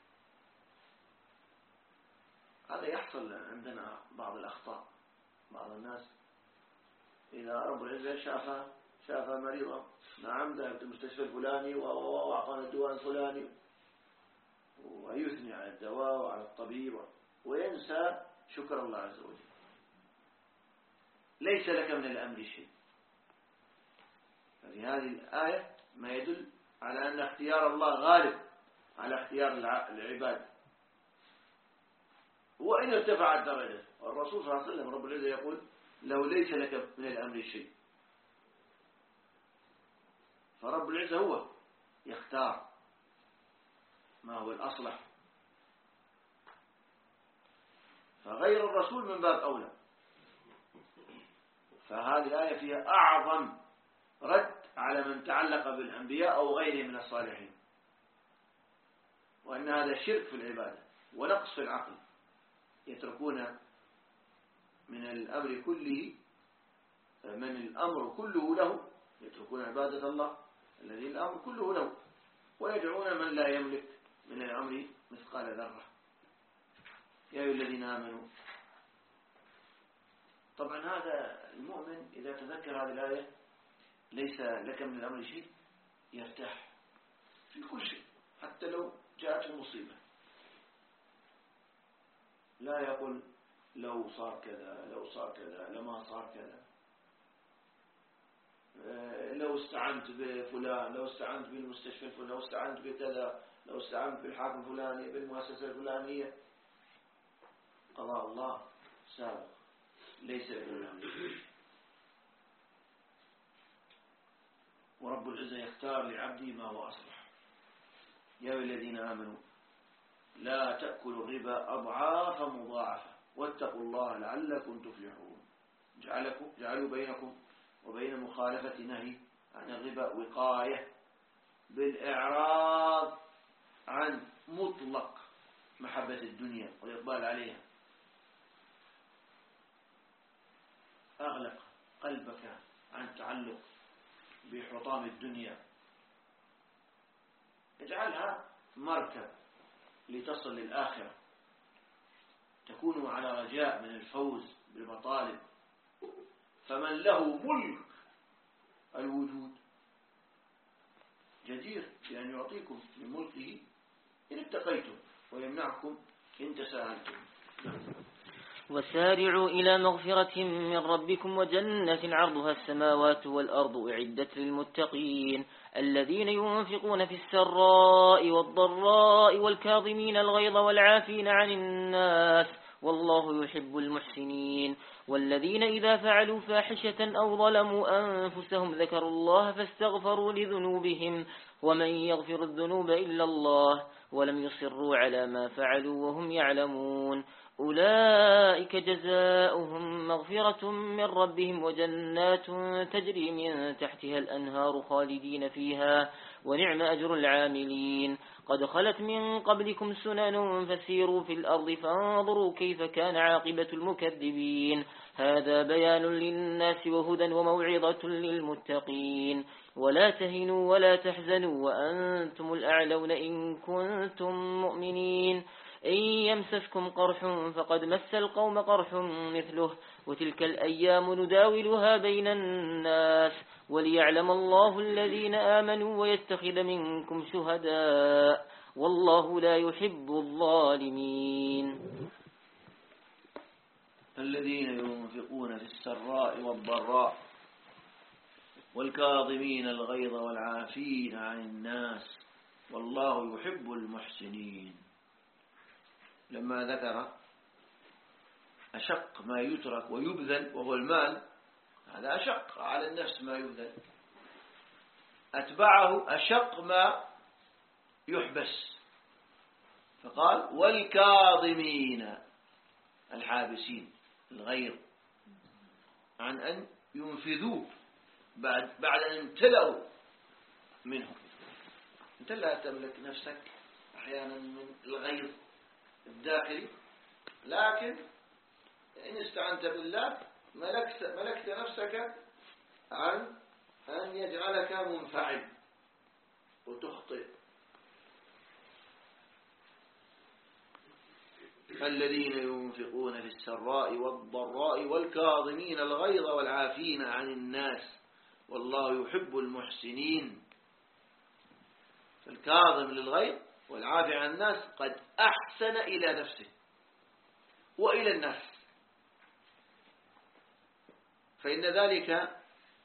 S1: هذا يحصل عندنا بعض الأخطاء. بعض الناس إذا رب العزة شاف مريضا، نعم ذهبت المستشفى الفلاني وأعطانا الدواء الفلاني، ويثني على الدواء وعلى الطبيب وينسى شكر الله عز وجل. ليس لك من الأمر شيء. ففي هذه الآية ما يدل على أن اختيار الله غالب على اختيار العباد، وإن ارتفعت درجته. والرسول صلى الله عليه وسلم رب العزة يقول لو ليس لك من الأمر شيء. فرب العزة هو يختار ما هو الأصلح، فغير الرسول من باب أولى. فهذه الآية فيها أعظم رد على من تعلق بالأنبياء أو غيرهم من الصالحين، وأن هذا شرك في العبادة ونقص في العقل. يتركون من الأمر كله له، يتركون عبادة الله الذي الأمر كله له، ويدعون من لا يملك من الأمر مثقال ذرة. يا أيها الذين آمنوا. طبعا هذا المؤمن إذا تذكر هذه الآية ليس لك من الأمر شيء يرتاح في كل شيء، حتى لو جاءته مصيبة. لا يقول لو صار كذا، لو صار كذا، لما صار كذا، لو استعنت بفلان، لو استعنت بالمستشفى الفلاني، لو استعنت بكذا، لو استعنت بالحاكم الفلاني، بالمؤسسة الفلانية. قضاء الله سابق، ليس لك من الأمر شيء. ورب العزة يختار لعبده ما هو أصلح. يا أيها الذين آمنوا لا تأكلوا الربا أضعافا مضاعفة واتقوا الله لعلكم تفلحون. جعلوا بينكم وبين مخالفة نهي عن الربا وقاية بالإعراض عن مطلق محبة الدنيا والإقبال عليها. أغلق قلبك عن تعلق بحطام الدنيا، اجعلها مركب لتصل للآخرة، تكون على رجاء من الفوز بالمطالب. فمن له ملك الوجود جدير بأن يعطيكم من ملكه إن اتقيتم ويمنعكم إن تساهلتم.
S3: وسارعوا إلى مغفرة من ربكم وجنة عرضها السماوات والأرض أعدت للمتقين الذين ينفقون في السراء والضراء والكاظمين الغيظ والعافين عن الناس والله يحب المحسنين. والذين إذا فعلوا فاحشة أو ظلموا أنفسهم ذكروا الله فاستغفروا لذنوبهم ومن يغفر الذنوب إلا الله ولم يصروا على ما فعلوا وهم يعلمون أولئك جزاؤهم مغفرة من ربهم وجنات تجري من تحتها الأنهار خالدين فيها ونعم أجر العاملين. قد خلت من قبلكم سنن فسيروا في الأرض فانظروا كيف كان عاقبة المكذبين. هذا بيان للناس وهدى وموعظة للمتقين. ولا تهنوا ولا تحزنوا وأنتم الأعلون إن كنتم مؤمنين. إن يمسسكم قرح فقد مس القوم قرح مثله وتلك الأيام نداولها بين الناس وليعلم الله الذين آمنوا ويتخذ منكم شهداء والله لا يحب الظالمين.
S1: الذين ينفقون في السراء والضراء والكاظمين الغيظ والعافين عن الناس والله يحب المحسنين. لما ذكر أشق ما يترك ويبذل وهو المال، هذا أشق على النفس ما يبذل، أتبعه أشق ما يحبس، فقال والكاظمين الحابسين الغيظ عن أن ينفذوه بعد أن امتلأوا منه. أنت لا تملك نفسك أحيانا من الغيظ الداخلي، لكن إن استعنت بالله ملكت نفسك عن أن يجعلك منفعل وتخطئ. الذين ينفقون في السراء والضراء والكاظمين الغيظ والعافين عن الناس والله يحب المحسنين. فالكاظم للغيظ والعافي عن الناس قد أحسن إلى نفسه وإلى الناس، فإن ذلك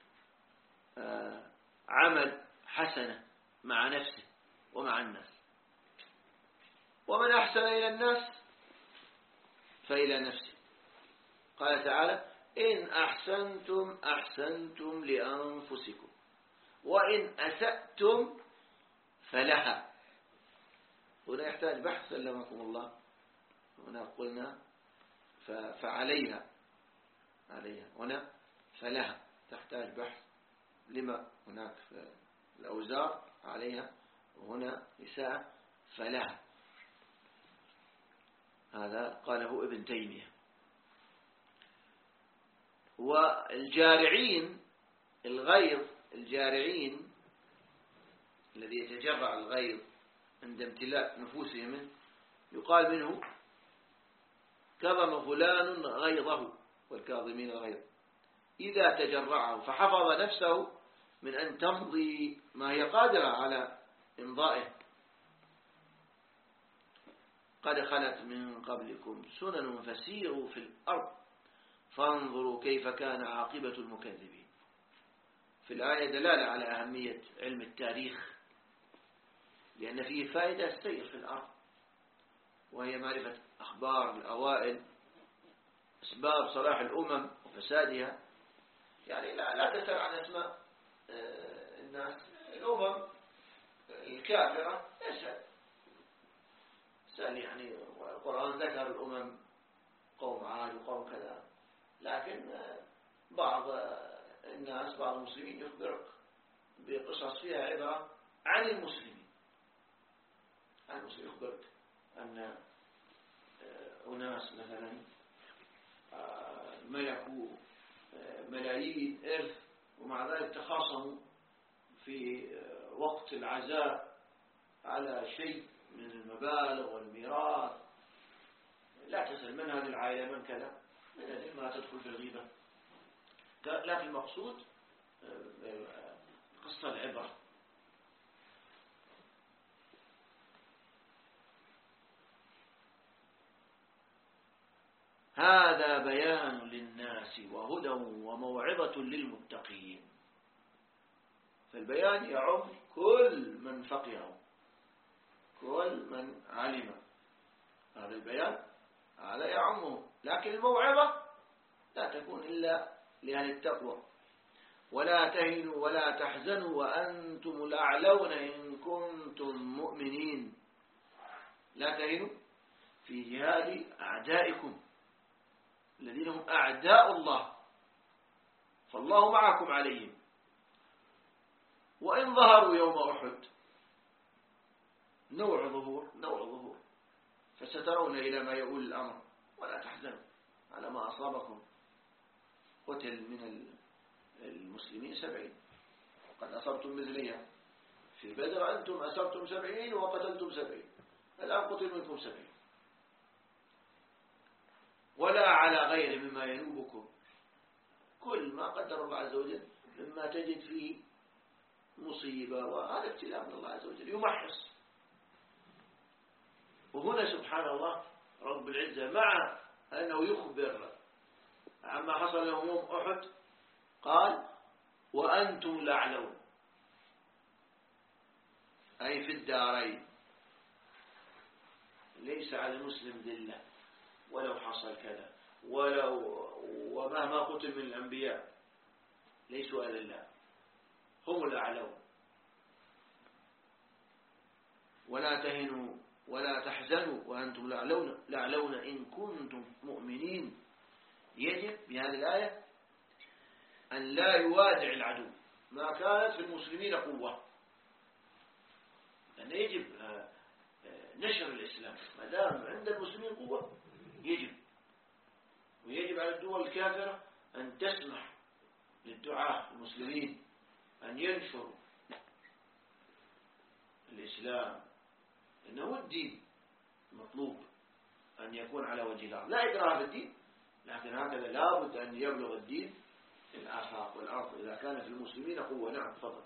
S1: عمل حسنة مع نفسه ومع الناس. ومن أحسن إلى الناس فإلى نفسه. قال تعالى إن أحسنتم أحسنتم لأنفسكم وإن أسأتم فلها. هنا يحتاج بحث سلمكم الله. هنا قلنا فعليها هنا فلها، تحتاج بحث. لما هناك الأوزار عليها وهنا إساءة فلها. هذا قاله ابن تيمية. والجارعين الغيظ، الجارعين الذي يتجرع الغيظ عند امتلاء نفوسهم منه، يقال منه كظم فلان غيظه والكاظمين الغيظ، إذا تجرعه فحفظ نفسه من أن تمضي ما هي قادرة على إمضائه. قد خلت من قبلكم سنن فسيروا في الأرض فانظروا كيف كان عاقبة المكذبين. في الآية دلالة على أهمية علم التاريخ، لأن فيه فائدة السير في الأرض، وهي معرفة أخبار الأوائل، أسباب صلاح الأمم وفسادها. يعني لا تسأل عن أسماء الناس، الأمم الكافرة اسأل يعني القرآن ذكر الأمم قوم عاد وقوم كذا، لكن بعض الناس بعض المسلمين يخبرك بقصص فيها عبرة عن المسلمين. يخبرك أن أناس مثلا ملكوا ملايين إرث ومع ذلك تخاصموا في وقت العزاء على شيء من المبالغ والميراث. لا تسأل من هذه العائلة من كذا، من أجل ما تدخل في الغيبة. لكن المقصود قصة العبرة. هذا بيان للناس وهدى وموعظة للمتقين. فالبيان يعم كل من فقهه، كل من علم. هذا البيان هذا يعمه، لكن الموعظة لا تكون إلا لأهل التقوى. ولا تهنوا ولا تحزنوا وأنتم الأعلون إن كنتم مؤمنين. لا تهنوا في جهاد أعدائكم الذين هم أعداء الله، فالله معكم عليهم. وإن ظهروا يوم أحد نوع ظهور، فسترون إلى ما يؤول الأمر ولا تحزنوا على ما أصابكم. قتل من المسلمين 70، قد أصبتم مثلها في بدر، أنتم أصبتم 70 وقتلتم 70، الآن قتل منكم 70. ولا على غير مما ينوبكم، كل ما قدر الله عز وجل مما تجد فيه مصيبة، وهذا ابتلاء من الله عز وجل يمحص. وهنا سبحان الله رب العزة مع أنه يخبر عما حصل يوم أحد قال وأنتم الأعلون، أي في الدارين. ليس على المسلم ذلة ولو حصل كذا، ومهما قتل من الأنبياء ليسوا أذلاء، هم الأعلون. ولا تهنوا ولا تحزنوا وأنتم الأعلون إن كنتم مؤمنين. يجب بهذه الآية أن لا يوادع العدو ما كانت في المسلمين قوة، لأن يجب نشر الإسلام ما دام عند المسلمين قوة. ويجب على الدول الكافرة أن تسمح للدعاة المسلمين أن ينشروا الإسلام، إنه الدين مطلوب أن يكون على وجه الأرض، لا إكراه في الدين، لكن هكذا لابد أن يبلغ الدين الآفاق والأرض إذا كان في المسلمين قوة. نعم تفضل.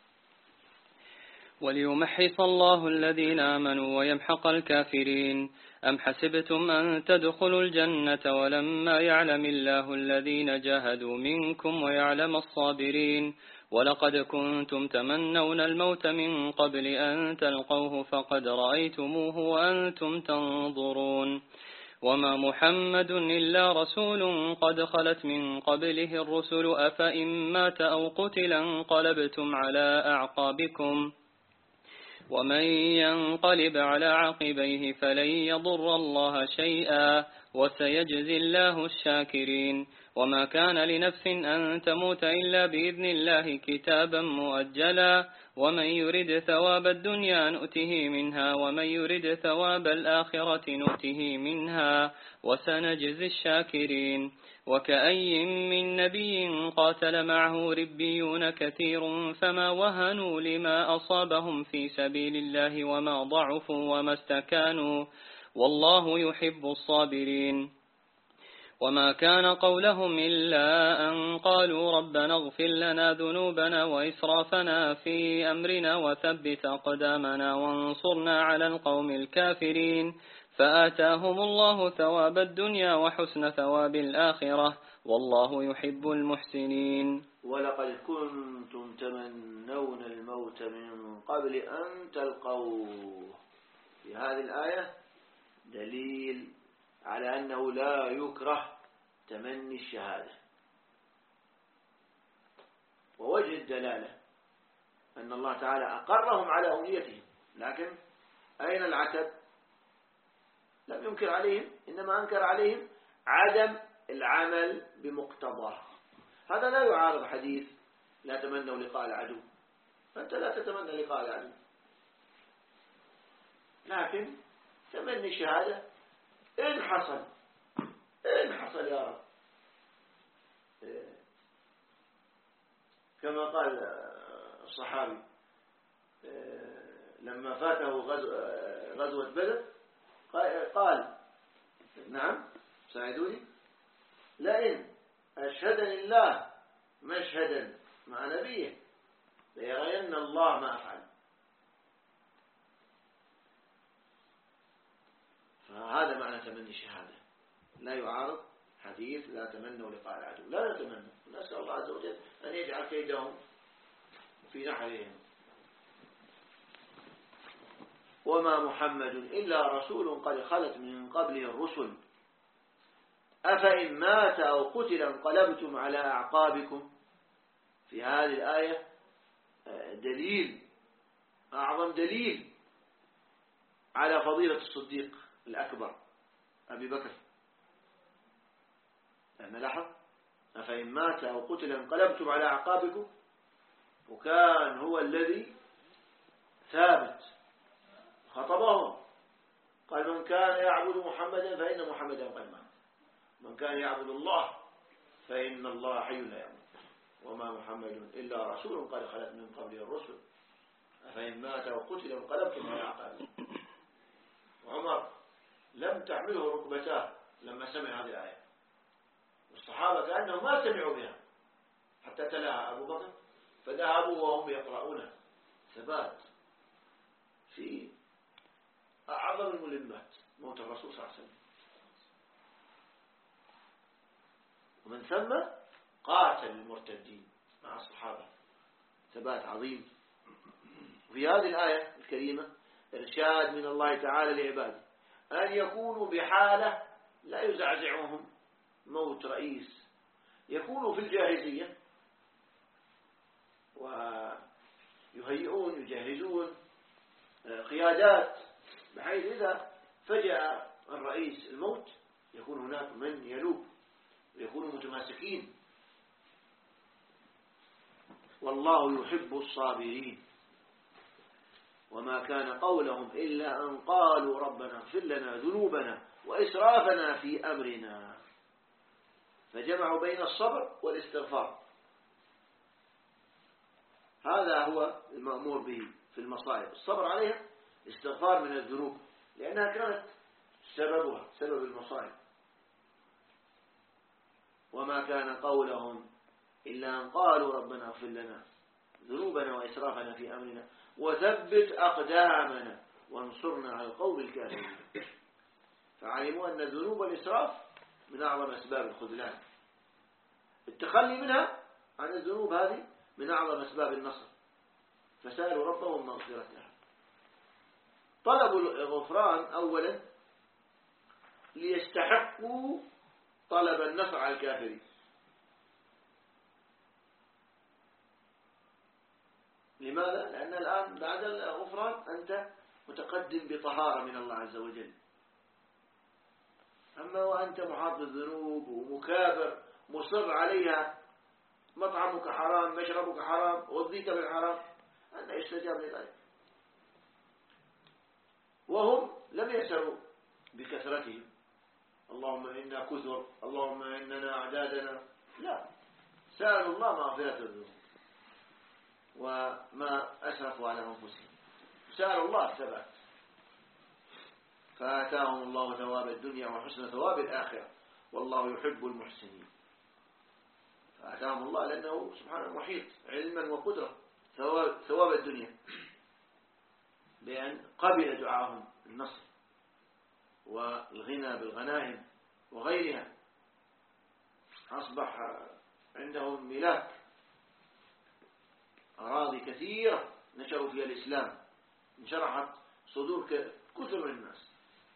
S4: وليمحص الله الذين آمنوا ويمحق الكافرين. أم حسبتم أن تدخلوا الجنة ولما يعلم الله الذين جاهدوا منكم ويعلم الصابرين. ولقد كنتم تمنون الموت من قبل أن تلقوه فقد رأيتموه وأنتم تنظرون. وما محمد إلا رسول قد خلت من قبله الرسل أفإن مات أو قتل انقلبتم على أعقابكم ومن ينقلب على عقبيه فلن يضر الله شيئا وسيجزي الله الشاكرين. وما كان لنفس أن تموت إلا بإذن الله كتابا مؤجلا ومن يرد ثواب الدنيا نؤته منها ومن يرد ثواب الآخرة نؤته منها وسنجزي الشاكرين. وكأي من نبي قاتل معه ربيون كثير فما وهنوا لما أصابهم في سبيل الله وما ضعفوا وما استكانوا والله يحب الصابرين. وما كان قولهم إلا أن قالوا ربنا اغفر لنا ذنوبنا وإسرافنا في أمرنا وثبت أقدامنا وانصرنا على القوم الكافرين. فآتاهم الله ثواب الدنيا وحسن ثواب الآخرة والله يحب المحسنين.
S1: ولقد كنتم تمنون الموت من قبل أن تلقوه. في هذه الآية دليل على أنه لا يكره تمني الشهادة. ووجه الدلالة أن الله تعالى أقرهم على أمنيتهم، لكن أين العتب؟ لم ينكر عليهم، إنما أنكر عليهم عدم العمل بمقتضاه. هذا لا يعارض حديث لا تمنوا لقاء العدو، فأنت لا تتمنى لقاء العدو، لكن تمني الشهادة إن حصل يا رب، كما قال الصحابي لما فاته غزوة بدر قال نعم ساعدوني لئن أشهدني الله مشهدا مع نبيه ليرين الله ما أفعل. فهذا معنى تمني الشهادة، لا يعارض حديث لا تمنوا لقاء العدو. لا نتمنى، نسأل الله عز وجل أن يجعل كيدهم في نحرهم. وما محمد إلا رسول قد خلت من قبله الرسل أفإن مات أو قتل انقلبتم على أعقابكم. في هذه الآية دليل، أعظم دليل على فضيلة الصديق الأكبر أبي بكر، لأن لاحظ أفإن مات أو قتل انقلبتم على أعقابكم، وكان هو الذي ثابت خطبهم قال من كان يعبد محمدا فإن محمدا قد مات، من كان يعبد الله فإن الله حي لا يموت، وما محمد إلا رسول قد خلت من قبله الرسل أفإن مات وقتل انقلبتم على أعقابكم. وعمر لم تحمله ركبتاه لما سمع هذه الآية، والصحابة كأنهم ما سمعوا بها حتى تلاها أبو بكر، فذهبوا وهم يقرؤون ثبات في أعظم الملمات موت الرسول صلى الله عليه وسلم. ومن ثم قاتل المرتدين مع الصحابة ثبات عظيم. وفي هذه الآية الكريمة إرشاد من الله تعالى لعباده أن يكونوا بحالة لا يزعزعهم موت رئيس، يكونوا في الجاهزية ويهيئون يجهزون قيادات، بحيث إذا فجأة الرئيس الموت يكون هناك من يلوب ويكونوا متماسكين. والله يحب الصابرين. وما كان قولهم إلا أن قالوا ربنا اغفر لنا ذنوبنا وإسرافنا في أمرنا، فجمعوا بين الصبر والاستغفار. هذا هو المأمور به في المصائب، الصبر عليها، استغفار من الذنوب، لأنها كانت سبب المصائب. وما كان قولهم إلا أن قالوا ربنا اغفر لنا ذنوبنا وإسرافنا في أمرنا وثبت أقدامنا وانصرنا على القوم الكافرين. فعلموا أن الذنوب والإسراف من أعظم أسباب الخذلان، التخلي منها عن الذنوب هذه من أعظم أسباب النصر، فسألوا ربهم مغفرة لها. طلبوا الغفران أولا ليستحقوا طلب النصر على الكافرين. لماذا؟ لأن الآن بعد الغفران أنت متقدم بطهارة من الله عز وجل. أما وأنت محاط بالذنوب ومكابر مصر عليها، مطعمك حرام، مشربك حرام، غذيت بالحرام، أنت يستجاب لذلك. وهم لم يسروا بكثرتهم، اللهم إنا كثر، اللهم إننا أعدادنا، لا، سألوا الله مغفرة الذنوب وما أسرفوا على أنفسهم، سألوا الله الثبات، فآتاهم الله ثواب الدنيا وحسن ثواب الآخرة والله يحب المحسنين. فآتاهم الله لأنه سبحانه محيط علما وقدرة ثواب الدنيا، بأن قبل دعاهم النصر والغنى بالغنائم وغيرها، أصبح عندهم ملاك أراضي كثيرة نشروا فيها الإسلام، انشرحت صدور كثر من الناس،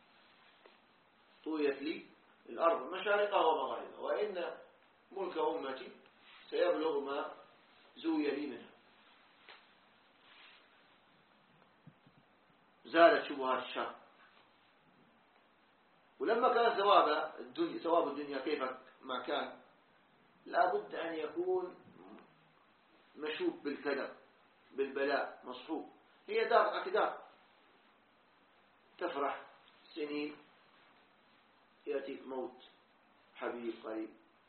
S1: طويت لي الأرض مشارقها ومغاربها، وإن ملك أمتي سيبلغ ما زوي لي منها. زالت شبهات الشر. ولما كان ثواب الدنيا كيف ما كان، لابد أن يكون مشوب بالكدر بالبلاء مصحوب. هي دار أكدار، تفرح سنين يأتيك موت حبيب قريب،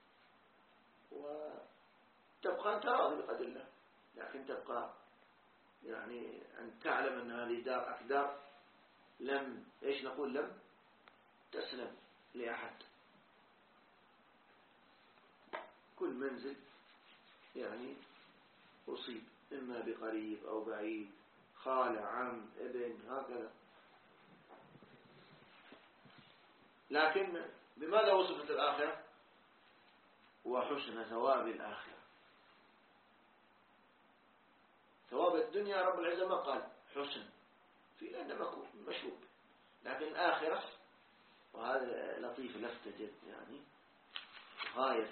S1: وتبقى أنت راضي بقدر الله، لكن تبقى يعني أن تعلم أن هذه دار أكدار، لم تسلم لأحد. كل منزل يعني أصيب، إما بقريب أو بعيد، خال عم ابن هكذا. لكن بماذا وصفت الآخرة؟ وحسن ثواب الآخرة. ثواب الدنيا رب العزة ما قال حسن في، لأنه مشوب، لكن الآخرة، وهذا لطيف لفتة جد يعني غاية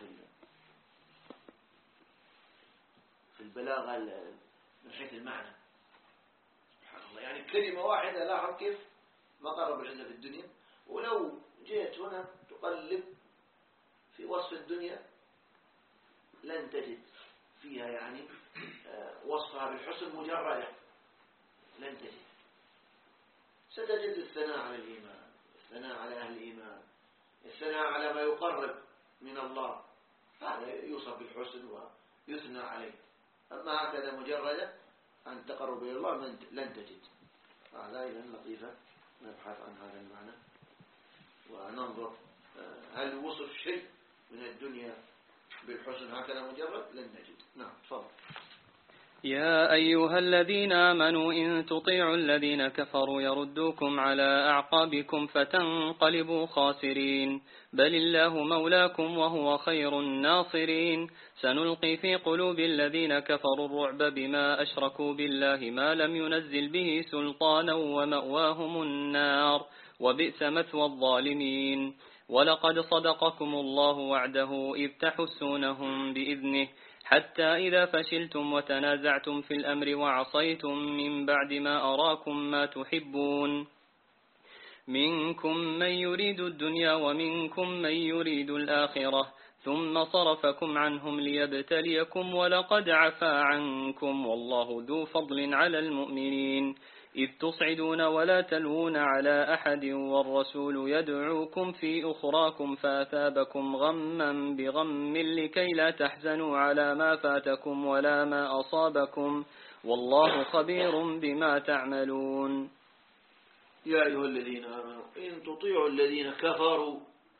S1: في البلاغة من حيث المعنى. سبحان الله، يعني كلمة واحدة لاحظ كيف ما قال رب العزة في الدنيا، ولو جئت هنا تقلب في وصف الدنيا لن تجد فيها يعني وصفها بالحسن مجردة، لن تجد. ستجد الثناء على الإيمان، الثناء على أهل الإيمان، الثناء على ما يقرب من الله، هذا يوصف بالحسن ويثنى عليه. أما هكذا مجردة أن تقرب إلى الله لن تجد. هذا إذن لطيفة، نبحث عن هذا المعنى وننظر هل وصف شيء من الدنيا بالحسن هكذا مجرد، لن نجد. نعم تفضل.
S4: يا أيها الذين آمنوا إن تطيعوا الذين كفروا يردوكم على أعقابكم فتنقلبوا خاسرين، بل الله مولاكم وهو خير الناصرين. سنلقي في قلوب الذين كفروا الرعب بما أشركوا بالله ما لم ينزل به سلطانا ومأواهم النار وبئس مثوى الظالمين. ولقد صدقكم الله وعده إذ تحسونهم بإذنه حتى إذا فشلتم وتنازعتم في الأمر وعصيتم من بعد ما أراكم ما تحبون، منكم من يريد الدنيا ومنكم من يريد الآخرة ثم صرفكم عنهم ليبتليكم ولقد عفا عنكم والله ذو فضل على المؤمنين، إذ تصعدون ولا تلوون على أحد والرسول يدعوكم في أخراكم فأثابكم غما بغم لكي لا تحزنوا على ما فاتكم ولا ما أصابكم والله خبير بما تعملون.
S1: يا أيها الذين آمنوا إن تطيعوا الذين كفروا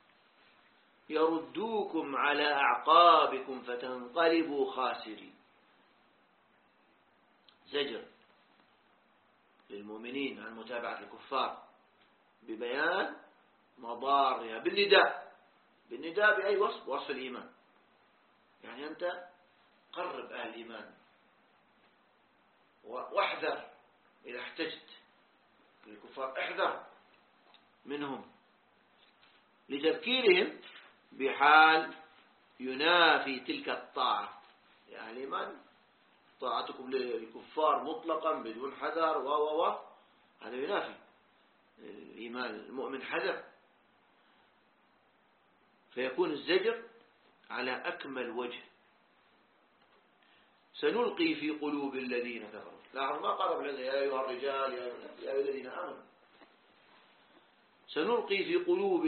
S1: يردوكم على أعقابكم فتنقلبوا خاسرين. زجر للمؤمنين عن متابعة الكفار ببيان مضارها بالنداء بأي وصف؟ وصف الإيمان. يعني أنت قرب أهل الإيمان واحذر إذا احتجت للكفار، احذر منهم لتذكيرهم بحال ينافي تلك الطاعة. يعني الإيمان طاعتكم للكفار مطلقا بدون حذر هذا ينافي الإيمان. المؤمن حذر، فيكون الزجر على أكمل وجه. سنلقي في قلوب الذين كفروا، لاحظ ما قال يا أيها الرجال يا أيها الذين آمنوا، سنلقي في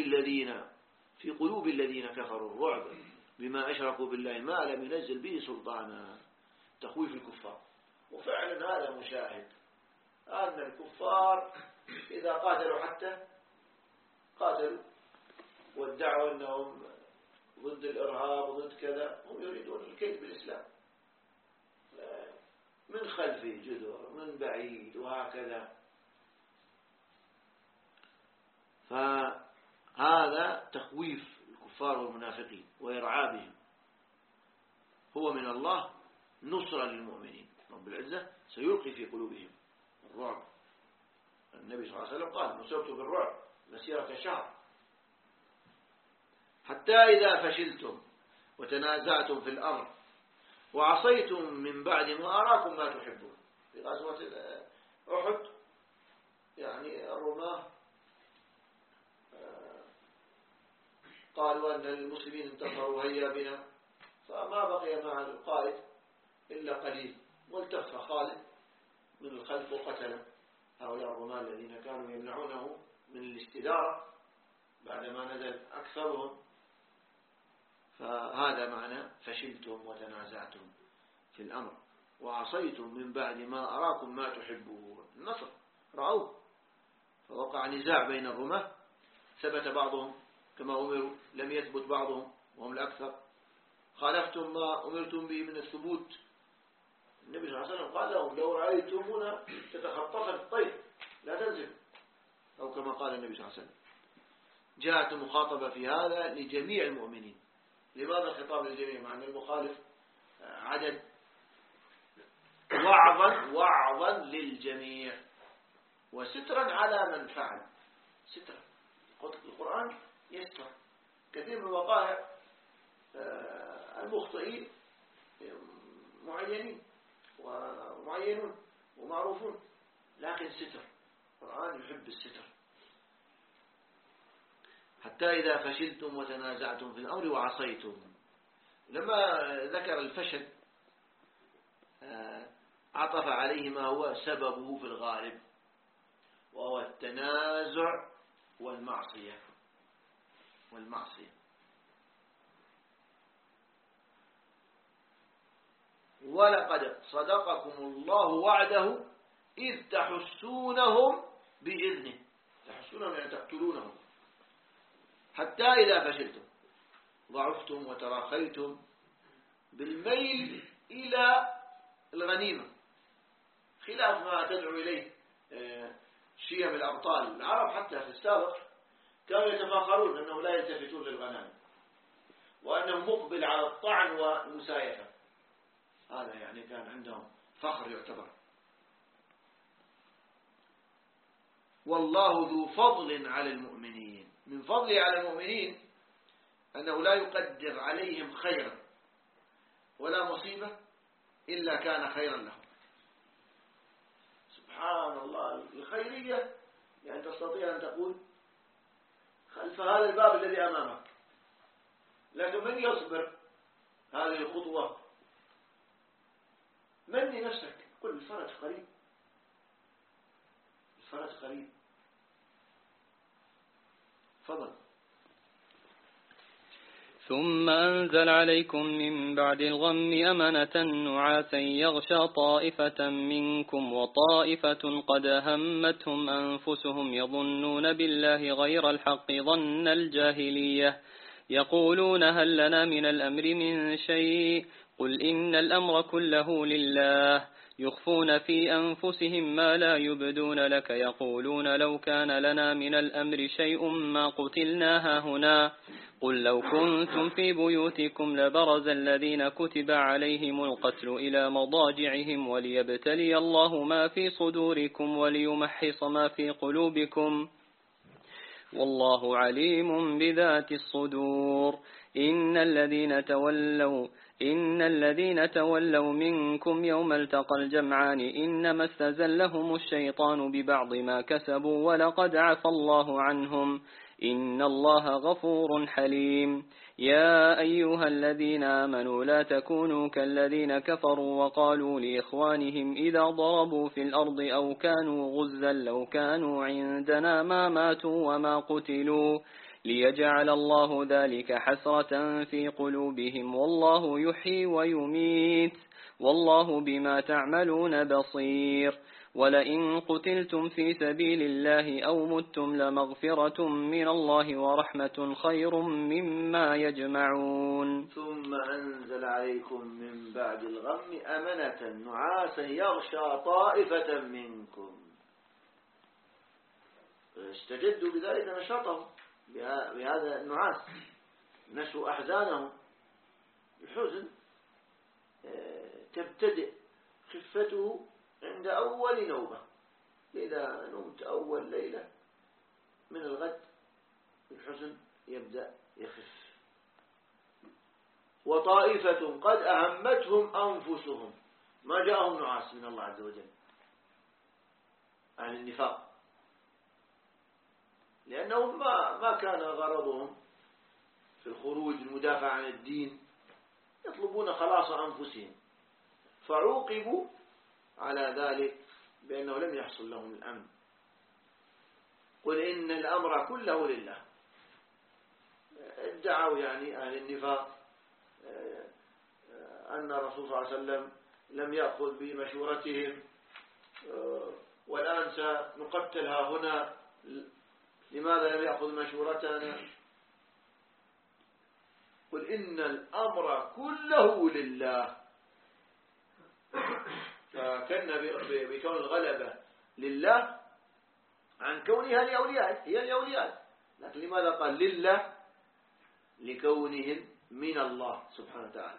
S1: قلوب الذين كفروا الرعب بما أشركوا بالله ما لم ينزل به سلطانا، تخويف الكفار. وفعلا هذا مشاهد أن الكفار إذا قاتلوا حتى قاتلوا وادعوا أنهم ضد الإرهاب وضد كذا، هم يريدون الكيد بالإسلام من خلفه جذور من بعيد وهكذا. فهذا تخويف الكفار والمنافقين وإرعابهم هو من الله نصرا للمؤمنين. رب العزة سيلقي في قلوبهم الرعب. النبي صلى الله عليه وسلم قال نصرت بالرعب مسيرة شهر حتى إذا فشلتم وتنازعتم في الأمر وعصيتم من بعد ما أراكم ما تحبون. في غزوة أحد يعني الرماة قالوا أن المسلمين انتصروا هيا بنا، فما بقي مع القائد إلا قليل، والتف خالد من الخلف وقتله هؤلاء الرماة الذين كانوا يمنعونه من الاستدارة بعدما نزل أكثرهم. فهذا معنى فشلتم وتنازعتم في الأمر وعصيتم من بعد ما أراكم ما تحبون. النصر رأوه، فوقع نزاع بين الرماة، ثبت بعضهم كما أمروا، لم يثبت بعضهم وهم الأكثر، خالفتم ما أمرتم به من الثبوت. النبي صلى الله عليه وسلم قال لهم لو رأيتمونا تتخطفنا الطير لا تنزل، أو كما قال النبي صلى الله عليه وسلم. جاءت المخاطبة في هذا لجميع المؤمنين. لماذا الخطاب للجميع مع أن المخالف عدد؟ وعظا للجميع وسترا على من فعل. سترا، القرآن يستر كثير من الوقائع. المخطئين معينون ومعروفون، لكن ستر. القرآن يحب الستر. حتى إذا فشلتم وتنازعتم في الأمر وعصيتم. لما ذكر الفشل عطف عليه ما هو سببه في الغالب، وهو التنازع والمعصية. ولقد صدقكم الله وعده إذ تحسونهم بإذنه، تحسونهم يعني تقتلونهم، حتى إذا فشلتم ضعفتم وتراخيتم بالميل إلى الغنيمة، خلاف ما تدعو إليه شيم الأبطال. العرب حتى في السابق كانوا يتفاخرون أنهم لا يلتفتون للغنائم، وأنهم مقبل على الطعن والمسايفة، هذا يعني كان عندهم فخر يعتبر. والله ذو فضل على المؤمنين، من فضله على المؤمنين أنه لا يقدر عليهم خيرا ولا مصيبة إلا كان خيرا لهم. سبحان الله، الخيرية يعني تستطيع أن تقول خلف هذا الباب الذي أمامك، لكن من يصبر هذه الخطوة؟ مني نفسك، قل الفرج قريب، الفرج قريب. فضل.
S4: ثم أنزل عليكم من بعد الغم أمنة نعاسا يغشى طائفة منكم وطائفة قد همتهم أنفسهم يظنون بالله غير الحق ظن الجاهلية يقولون هل لنا من الأمر من شيء قل إن الأمر كله لله يخفون في أنفسهم ما لا يبدون لك يقولون لو كان لنا من الأمر شيء ما قتلنا هاهنا قل لو كنتم في بيوتكم لبرز الذين كتب عليهم القتل إلى مضاجعهم وليبتلي الله ما في صدوركم وليمحص ما في قلوبكم والله عليم بذات الصدور إن الذين تولوا منكم يوم التقى الجمعان إنما استزلهم الشيطان ببعض ما كسبوا ولقد عفى الله عنهم إن الله غفور حليم يا أيها الذين آمنوا لا تكونوا كالذين كفروا وقالوا لإخوانهم إذا ضربوا في الأرض أو كانوا غزا لو كانوا عندنا ما ماتوا وما قتلوا ليجعل الله ذلك حسرة في قلوبهم والله يحيي ويميت والله بما تعملون بصير ولئن قتلتم في سبيل الله أو متم لمغفرة من الله ورحمة خير مما يجمعون.
S1: ثم أنزل عليكم من بعد الغم أمنة نعاسا يغشى طائفة منكم، استجدوا بذلك نشاطهم بهذا النعاس، نسوا أحزانهم الحزن تبتدئ خفته عند أول نوبة، إذا نمت أول ليلة من الغد الحزن يبدأ يخف. وطائفة قد أهمتهم أنفسهم، ما جاءهم نعاس من الله عز وجل عن النفاق، لأنهم ما كان غرضهم في الخروج المدافع عن الدين، يطلبون خلاص أنفسهم، فعوقبوا على ذلك بأنه لم يحصل لهم الأمن. قل إن الأمر كله لله. ادعوا يعني أهل النفاق أن الرسول صلى الله عليه وسلم لم يأخذ بمشورتهم، والآن سنقتلها هنا، لماذا لم يأخذ مشورتنا؟ قل إن الأمر كله لله، فكان بكون الغلبة لله عن كونها لأولياء، هي لأولياء، لكن لماذا قال لله؟ لكونهم من الله سبحانه وتعالى،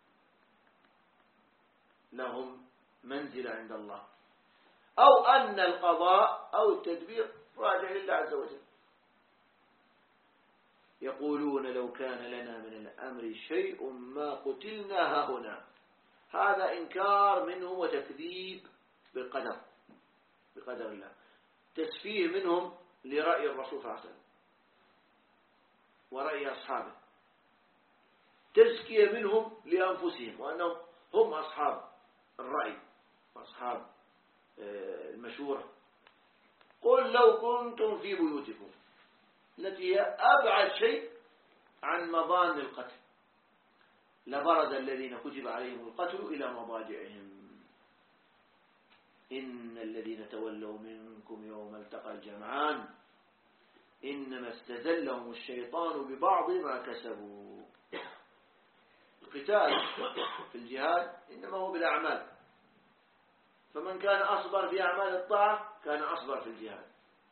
S1: لهم منزل عند الله، أو أن القضاء أو التدبير راجع لله عز وجل. يقولون لو كان لنا من الأمر شيء ما قتلنا هنا، هذا إنكار منه وتكذيب بقدر الله، تسفيه منهم لرأي الرسول صلى الله عليه وسلم. ورأي أصحابه، تزكية منهم لأنفسهم وأنهم هم أصحاب الرأي وأصحاب المشورة. قل لو كنتم في بيوتكم، التي هي أبعد شيء عن مضان القتل، لبرز الذين كتب عليهم القتل إلى مضاجعهم. إن الذين تولوا منكم يوم التقى الجمعان إنما استزلهم الشيطان ببعض ما كسبوا. القتال في الجهاد إنما هو بالأعمال، فمن كان أصبر في أعمال الطاعة كان أصبر في الجهاد.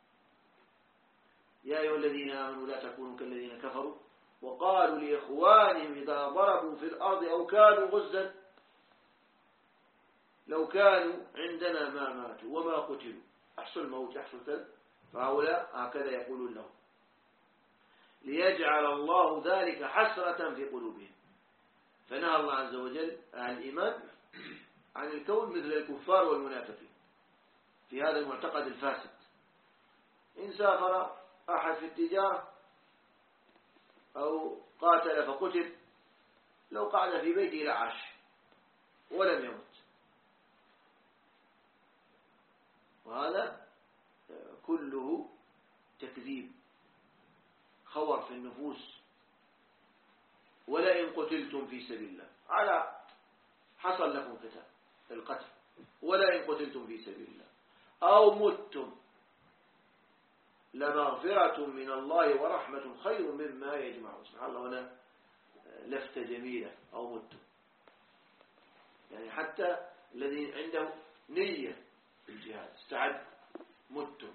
S1: يا أيها الذين آمنوا لا تكونوا كالذين كفروا وقالوا لإخوانهم إذا ضربوا في الأرض أو كانوا غزا لو كانوا عندنا ما ماتوا وما قتلوا. يحصل الموت يحصل كذا، فهؤلاء هكذا يقولون لهم ليجعل الله ذلك حسرة في قلوبهم. فنهى الله عز وجل أهل الإيمان عن الكون مثل الكفار والمنافقين في هذا المعتقد الفاسد. إن سافر أحد في التجارة أو قاتل فقتل، لو قعد في بيته لعاش ولم يمت. وهذا كله تكذيب، خور في النفوس. ولئن قتلتم في سبيل الله، على حصل لكم القتل، ولئن قتلتم في سبيل الله أو متم لمغفرة من الله ورحمة خير مما يجمعون. سبحان الله، هنا لفتة جميلة. أو متم يعني حتى الذي عنده نية في الجهاد استعد متم.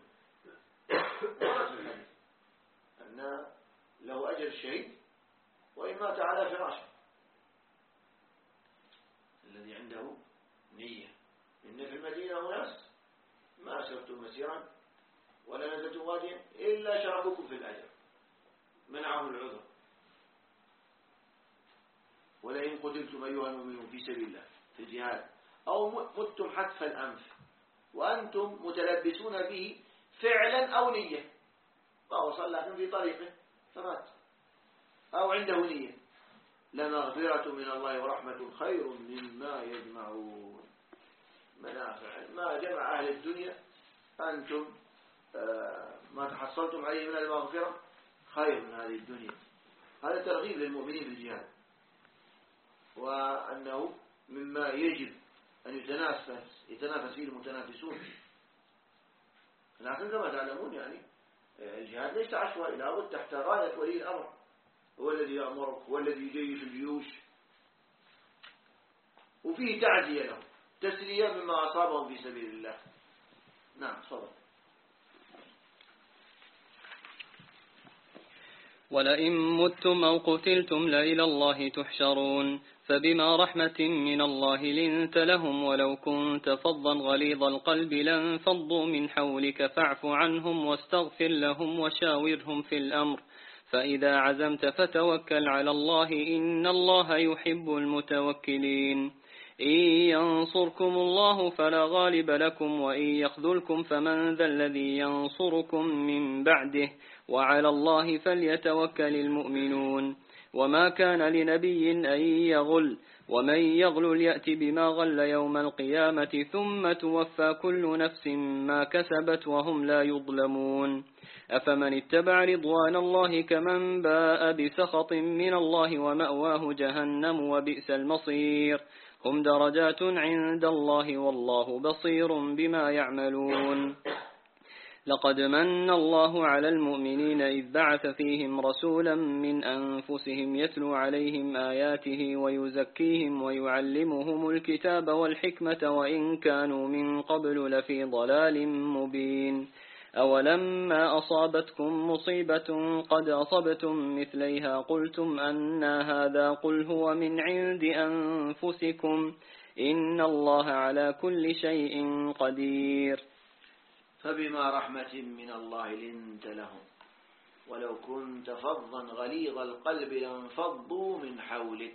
S1: أن له أجر الشهيد وإن مات على فراشه. الذي عنده نية. إن في المدينة أناس ما سرتم مسيرا ولا نزلتم واديا إلا شاركوكم في الأجر، منعهم العذر. ولئن قتلتم أيها المؤمنون في سبيل الله في الجهاد أو متم حتف الأنف وأنتم متلبسون به فعلا أو نية، ما وصل لكن في طريقه فمات أو عنده نية، لمغفرة من الله ورحمة خير مما يجمعون. منافع ما جمع أهل الدنيا أنتم ما تحصلتم عليه من المغفرة خير من هذه الدنيا. هذا ترغيب للمؤمنين في الجهاد، وأنه مما يجب أن يتنافس فيه المتنافسون. لكن كما تعلمون يعني الجهاد ليس عشوائي، لابد تحت راية ولي الأمر، هو الذي يأمرك، هو الذي يجيش الجيوش، وفيه تعزية لهم، تسلية مما أصابهم في سبيل الله. نعم صدق.
S4: ولئن متم أو قتلتم لإلى الله تحشرون فبما رحمة من الله لنت لهم ولو كنت فظا غليظ القلب لانفضوا من حولك فاعف عنهم واستغفر لهم وشاورهم في الأمر فإذا عزمت فتوكل على الله إن الله يحب المتوكلين. إن ينصركم الله فلا غالب لكم وإن يخذلكم فمن ذا الذي ينصركم من بعده وعلى الله فليتوكل المؤمنون. وما كان لنبي أن يغل ومن يغل يأت بما غل يوم القيامة ثم توفى كل نفس ما كسبت وهم لا يظلمون. أفمن اتبع رضوان الله كمن باء بسخط من الله ومأواه جهنم وبئس المصير. هم درجات عند الله والله بصير بما يعملون. لقد من الله على المؤمنين إذ بعث فيهم رسولا من أنفسهم يتلو عليهم آياته ويزكيهم ويعلمهم الكتاب والحكمة وإن كانوا من قبل لفي ضلال مبين. أولما أصابتكم مصيبة قد أصبتم مثليها قلتم أنى هذا قل هو من عند أنفسكم إن الله على كل شيء قدير.
S1: فبما رحمة من الله لنت لهم ولو كنت فظا غليظ القلب لانفضوا من حولك.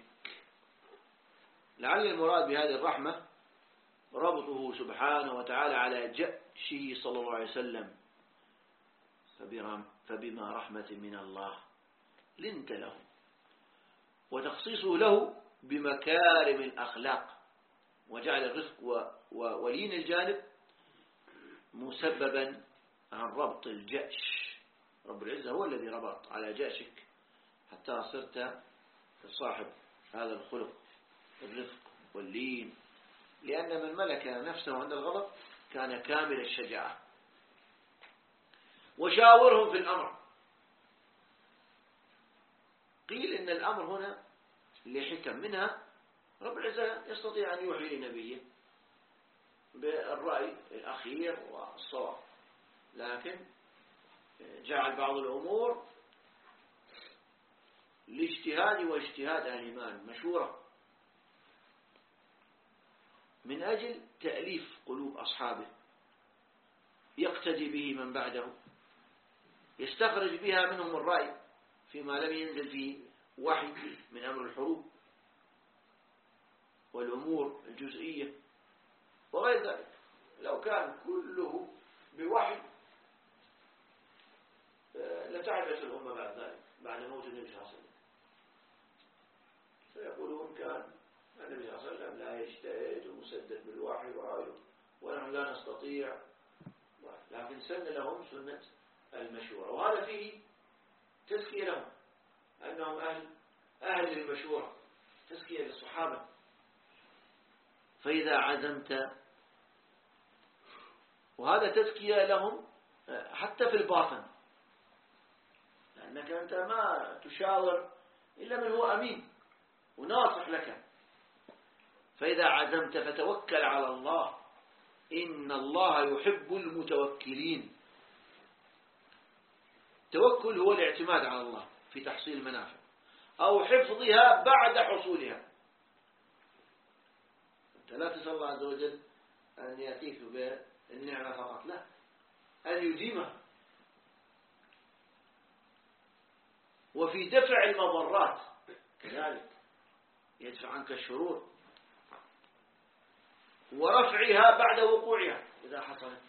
S1: لعل المراد بهذه الرحمة ربطه سبحانه وتعالى على جأشه صلى الله عليه وسلم. فبما رحمة من الله لنت له، وتخصيصه له بمكارم الأخلاق، وجعل الرفق ولين الجانب مسببا عن ربط الجأش. رب العزة هو الذي ربط على جأشك حتى صرت صاحب هذا الخلق الرفق واللين، لأن من ملك نفسه عند الغضب كان كامل الشجاعة. وشاورهم في الأمر. قيل إن الأمر هنا لحكم، منها رب العزة يستطيع أن يوحي لنبيه بالرأي الأخير والصواب، لكن جعل بعض الأمور لاجتهاد واجتهاد أهل الإيمان مشورة، من أجل تأليف قلوب أصحابه، يقتدي به من بعده، يستخرج بها منهم الرأي فيما لم ينزل فيه وحي من أمر الحروب والأمور الجزئية وغير ذلك. لو كان كله بوحي لتعبت الأمة بعد ذلك، بعد موت النبي صلى الله عليه وسلم. فيقولون كان النبي صلى الله عليه وسلم لا يجتهد ومسدد بالوحي ونحن لا نستطيع، لكن سن لهم سنة المشورة، وهذا فيه تزكية لهم أنهم أهل للمشورة، تزكية للصحابة. فإذا عزمت، وهذا تزكية لهم حتى في الباطن، لأنك أنت ما تشاور إلا من هو أمين وناصح لك. فإذا عزمت فتوكل على الله، إن الله يحب المتوكلين. التوكل هو الاعتماد على الله في تحصيل المنافع أو حفظها بعد حصولها. أنت لا تسأل الله عز وجل أن يأتيك بالنعمة فقط، لا، أن يديمها. وفي دفع المضرات كذلك، يدفع عنك الشرور، ورفعها بعد وقوعها إذا حصلت.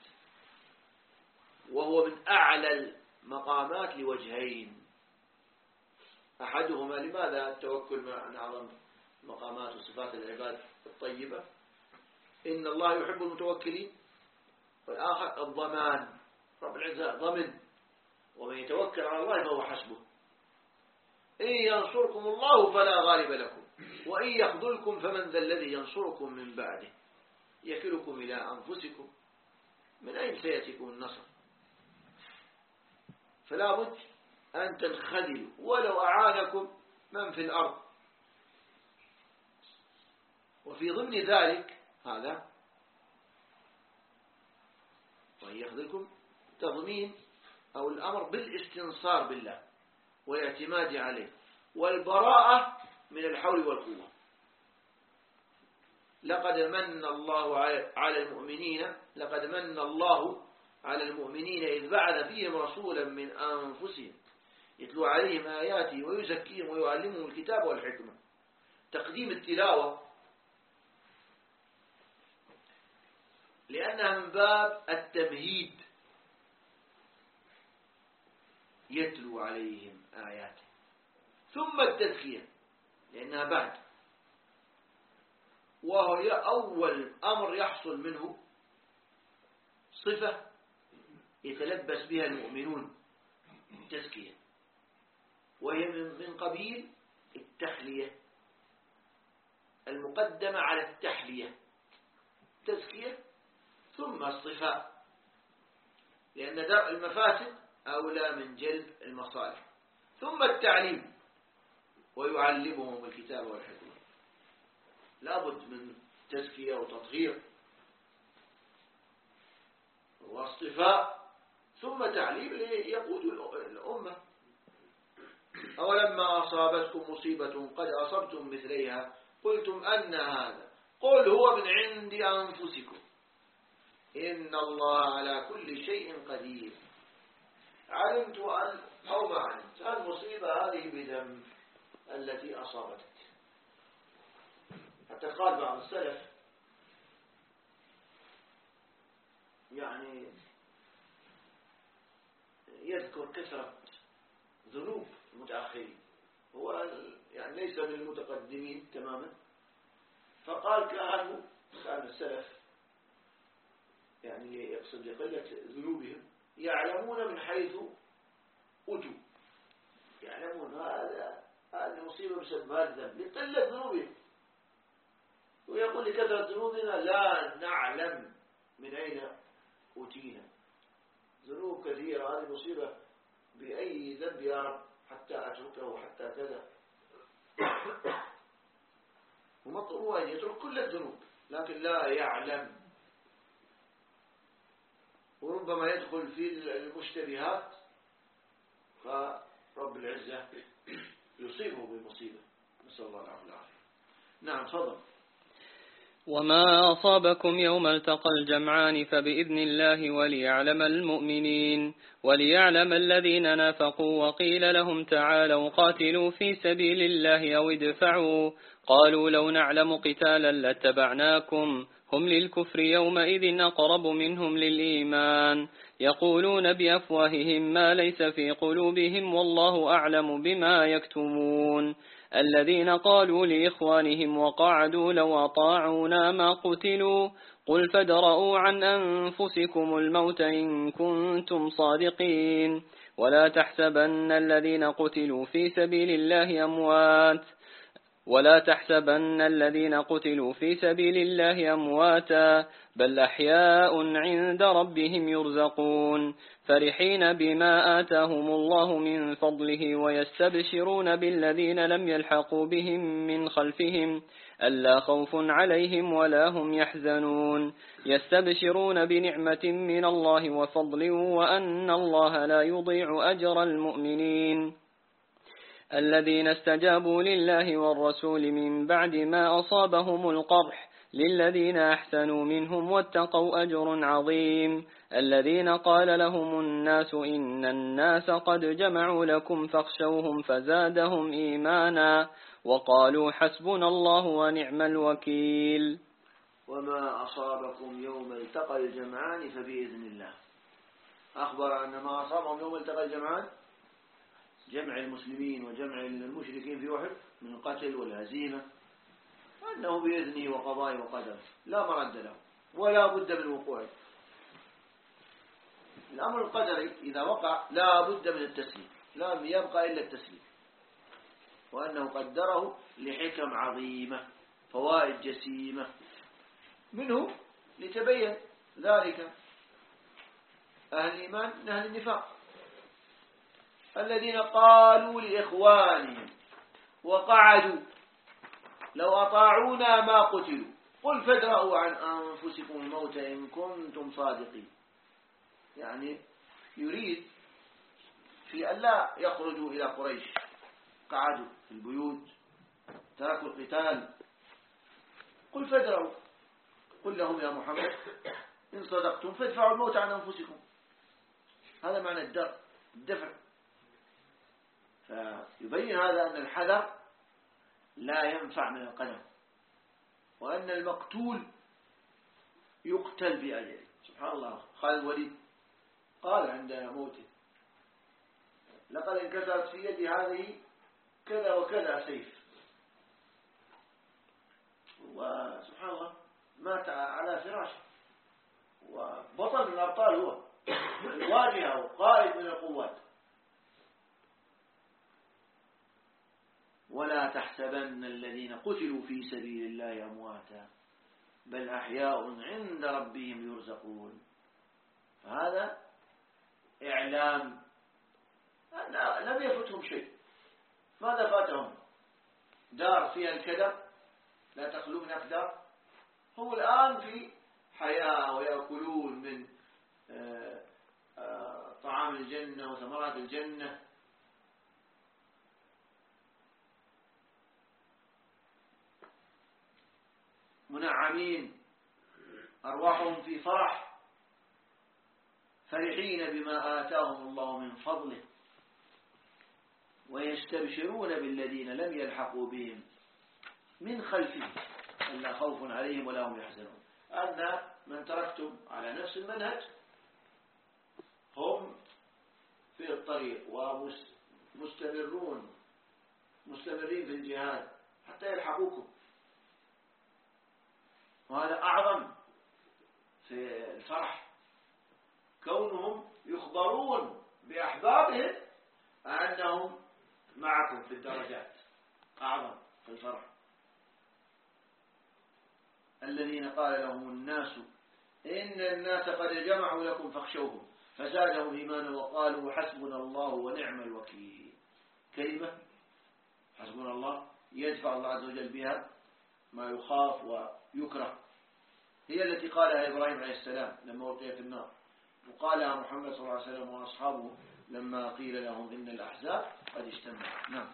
S1: وهو من أعلى المقامات لوجهين، أحدهما لماذا التوكل من أعظم مقامات وصفات العباد الطيبة، إن الله يحب المتوكلين، والآخر الضمان، رب العزة ضمن، ومن يتوكل على الله فهو حسبه. إن ينصركم الله فلا غالب لكم، وإن يخذلكم فمن ذا الذي ينصركم من بعده، يكلكم إلى أنفسكم، من أين سيأتيكم النصر؟ فلا بد أن تنخذلوا ولو أعانكم من في الأرض. وفي ضمن ذلك هذا، وإن يخذلكم تضمين أو الأمر بالاستنصار بالله والاعتماد عليه والبراءة من الحول والقوة. لقد من الله على المؤمنين إذ بعث فيهم رسولا من أنفسهم يتلو عليهم آياته ويزكيهم ويعلمهم الكتاب والحكمة. تقديم التلاوة لأنها من باب التمهيد، يتلو عليهم آياته، ثم التزكية لأنها بعد، وهي أول أمر يحصل منه صفة يتلبس بها المؤمنون، التزكية، وهي من قبيل التحلية المقدمة على التحلية، تزكية ثم الصفاء، لأن درء المفاسد أولى من جلب المصالح، ثم التعليم ويعلمهم الكتاب والحكمة. لابد من تزكية وتطهير واصطفاء ثم تعليم يقود الأمة. أولما أصابتكم مصيبة قد أصبتم مثليها قلتم أن هذا، قل هو من عند أنفسكم إن الله على كل شيء قدير. علمت أو ما علمت المصيبة هذه بذنب التي أصابتك. حتى قال بعض السلف يعني يذكر كثرة ذنوب المتأخرين، هو يعني ليس من المتقدمين تماما. فقال كان السلف يعني يقصد لقلة ذنوبهم يعلمون من حيث أتوا، يعلمون هذه مصيبة بسبب هذا الذنب لقلة ذنوبهم، ويقول لكثرة ذنوبنا لا نعلم من أين أتينا. ذنوب كثيرة، هذه مصيبة، بأي ذنب يا رب حتى أتركه حتى كذا. ومطلوب أن يترك كل الذنوب لكن لا يعلم، وربما يدخل في المشتبهات فرب العزة يصيبه بالمصيبة، نسأل الله العافية. نعم تفضل.
S4: وما أصابكم يوم التقى الجمعان فبإذن الله وليعلم المؤمنين وليعلم الذين نافقوا وقيل لهم تعالوا قاتلوا في سبيل الله أو ادفعوا قالوا لو نعلم قتالا لاتبعناكم هم للكفر يومئذ أقرب منهم للإيمان يقولون بأفواههم ما ليس في قلوبهم والله أعلم بما يكتمون الذين قالوا لإخوانهم وقعدوا لو أطاعونا ما قتلوا قل فادرءوا عن أنفسكم الموت إن كنتم صادقين ولا تحسبن الذين قتلوا في سبيل الله أموات ولا تحسبن الذين قتلوا في سبيل الله أمواتا بل أحياء عند ربهم يرزقون فرحين بما آتاهم الله من فضله ويستبشرون بالذين لم يلحقوا بهم من خلفهم ألا خوف عليهم ولا هم يحزنون يستبشرون بنعمة من الله وفضل وأن الله لا يضيع أجر المؤمنين الذين استجابوا لله والرسول من بعد ما أصابهم القرح للذين أحسنوا منهم واتقوا أجر عظيم الذين قال لهم الناس إن الناس قد جمعوا لكم فاخشوهم فزادهم إيمانا وقالوا حسبنا الله ونعم الوكيل.
S1: وما أصابكم يوم التقى الجمعان فبإذن الله. أخبر أن ما أصابهم يوم التقى الجمعان جمع المسلمين وجمع المشركين في أحد من القتل والهزيمة أنه بإذنه وقضائه وقدره لا مرد له ولا بد من وقوعه. الأمر القدري إذا وقع لا بد من التسليم، لا يبقى إلا التسليم، وأنه قدره لحكم عظيمة فوائد جسيمة منه لتبين ذلك أهل الإيمان من أهل النفاق الذين قالوا لإخوانهم وقعدوا لو أطاعونا ما قتلوا قل فادرءوا عن أنفسكم الموت إن كنتم صادقين. يعني يريد في ألا يخرجوا إلى قريش، قعدوا في البيوت تركوا القتال. قل فادرءوا، قل لهم يا محمد إن صدقتم فادفعوا الموت عن أنفسكم. هذا معنى الدفع. فيبين هذا أن الحذر لا ينفع من القدر، وأن المقتول يقتل بأجله. سبحان الله، خالد الوليد قال عند موته لقد انكسرت في يدي هذه كذا وكذا سيف، وسبحان الله مات على فراشه، وبطل من الأبطال، هو الواجهة وقائد من القوات. ولا تحسبن الذين قتلوا في سبيل الله أمواتا بل أحياء عند ربهم يرزقون. هذا إعلام أن لم يفتهم شيء. ماذا فاتهم؟ دار فيها الكدر لا تخلو من أقدار. هو الآن في حياة ويأكلون من طعام الجنة وثمرات الجنة، منعمين، أرواحهم في فرح، فرحين بما آتاهم الله من فضله، ويستبشرون بالذين لم يلحقوا بهم من خلفهم ألا خوف عليهم ولا هم يحزنون. أن من تركتم على نفس المنهج هم في الطريق مستمرين في الجهاد حتى يلحقوكم، وهذا أعظم في الفرح، كونهم يخبرون بأحبابهم أنهم معكم في الدرجات، أعظم في الفرح. الذين قال لهم الناس إن الناس قد جمعوا لكم فاخشوهم فزادهم إيمانا وقالوا حسبنا الله ونعم الوكيل. كلمة حسبنا الله يدفع الله عز وجل بها ما يخاف ويكره، هي التي قالها إبراهيم عليه السلام لما ألقي في النار، وقالها محمد صلى الله عليه وسلم وأصحابه لما قيل لهم إن الأحزاب قد اجتمعوا. نعم.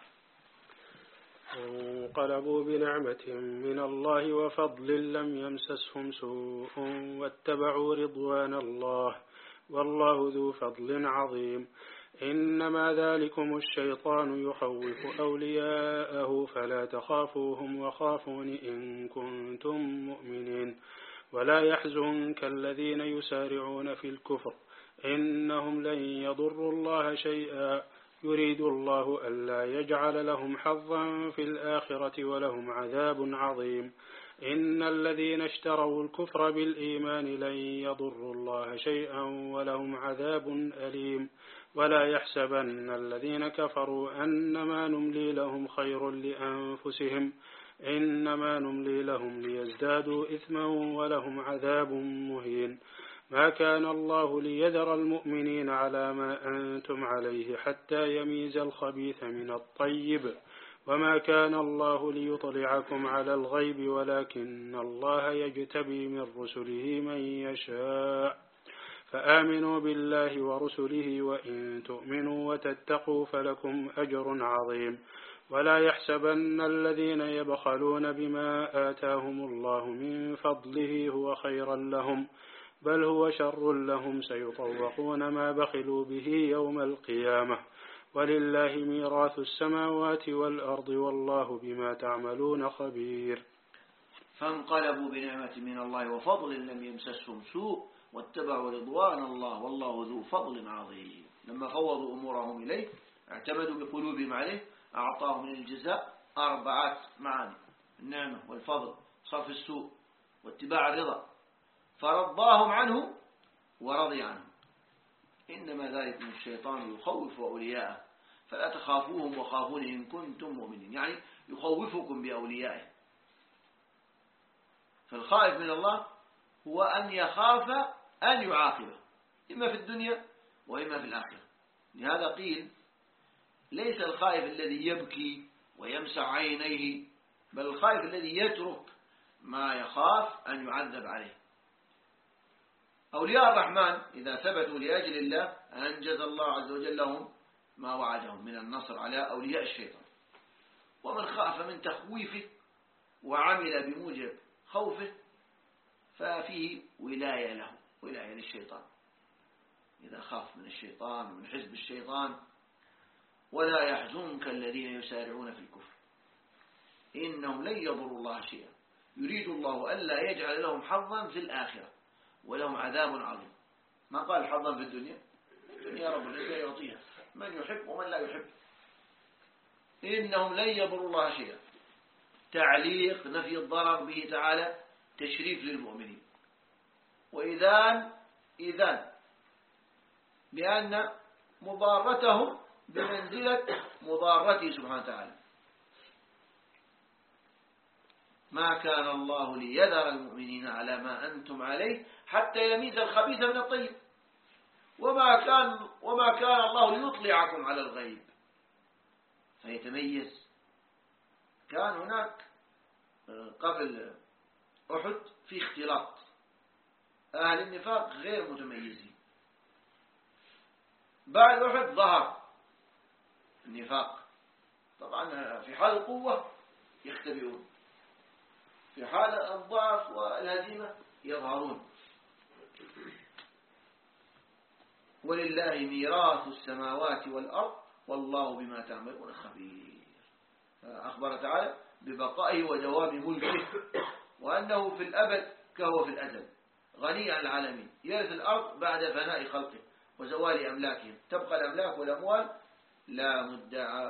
S5: انقلبوا بنعمة من الله وفضل لم يمسسهم سوء واتبعوا رضوان الله والله ذو فضل عظيم. إنما ذلكم الشيطان يخوف أولياءه فلا تخافوهم وخافون إن كنتم مؤمنين. ولا يحزنك الذين يسارعون في الكفر إنهم لن يضروا الله شيئا يريد الله ألا يجعل لهم حظا في الآخرة ولهم عذاب عظيم. إن الذين اشتروا الكفر بالإيمان لن يضروا الله شيئا ولهم عذاب أليم. ولا يحسبن الذين كفروا أنما نملي لهم خير لأنفسهم إنما نملي لهم ليزدادوا إثما ولهم عذاب مهين. ما كان الله ليذر المؤمنين على ما أنتم عليه حتى يميز الخبيث من الطيب وما كان الله ليطلعكم على الغيب ولكن الله يجتبي من رسله من يشاء. فآمنوا بالله ورسله وإن تؤمنوا وتتقوا فلكم أجر عظيم. ولا يحسبن الذين يبخلون بما آتاهم الله من فضله هو خيرا لهم بل هو شر لهم سيطوقون ما بخلوا به يوم القيامة ولله ميراث السماوات والأرض والله بما تعملون خبير.
S1: فانقلبوا بنعمة من الله وفضل لم يمسسهم سوء واتبعوا رضوان الله والله ذو فضل عظيم. لما فوضوا أمورهم إليه اعتمدوا بقلوبهم عليه أعطاهم من الجزاء 4 معاني: النعمة والفضل، صرف السوء، واتباع الرضا، فرضاهم عنه ورضي عنه. إنما ذلك من الشيطان يخوف أولياءه فلا تخافوهم وخافون إن كنتم مؤمنين، يعني يخوفكم بأوليائه. فالخائف من الله هو أن يخاف أن يعاقبه إما في الدنيا وإما في الآخرة. لهذا قيل ليس الخائف الذي يبكي ويمسح عينيه، بل الخائف الذي يترك ما يخاف أن يعذب عليه. أولياء الرحمن إذا ثبتوا لأجل الله أنجز الله عز وجل لهم ما وعدهم من النصر على أولياء الشيطان. ومن خاف من تخويفه وعمل بموجب خوفه ففيه ولاية له، ولاية للشيطان إذا خاف من الشيطان ومن حزب الشيطان. ولا يحزنك الذين يسارعون في الكفر إنهم لن يضروا الله شيئا يريد الله ألا يجعل لهم حظا في الآخرة ولهم عذاب عظيم. ما قال حظا في الدنيا، الدنيا رب العزة يعطيها من يحب ومن لا يحب. إنهم لن يضروا الله شيئا، تعليق نفي الضرر به تعالى تشريف للمؤمنين، وإذان بأن مضارتهم بمنزلة مضارته سبحانه وتعالى. ما كان الله ليذر المؤمنين على ما أنتم عليه حتى يميز الخبيث من الطيب وما كان الله ليطلعكم على الغيب فيتميز. كان هناك قبل أحد في اختلاط، أهل النفاق غير متميزين. بعد أحد ظهر النفاق. طبعا في حال القوة يختبئون، في حال الضعف والهزيمة يظهرون. ولله ميراث السماوات والأرض والله بما تعملون خبير. أخبر تعالى ببقائه ودوام ملكه وأنه في الأبد كهو في الأزل، غني عن العالمين، يرث الأرض بعد فناء خلقه وزوال أملاكهم. تبقى الأملاك والأموال لا مدعي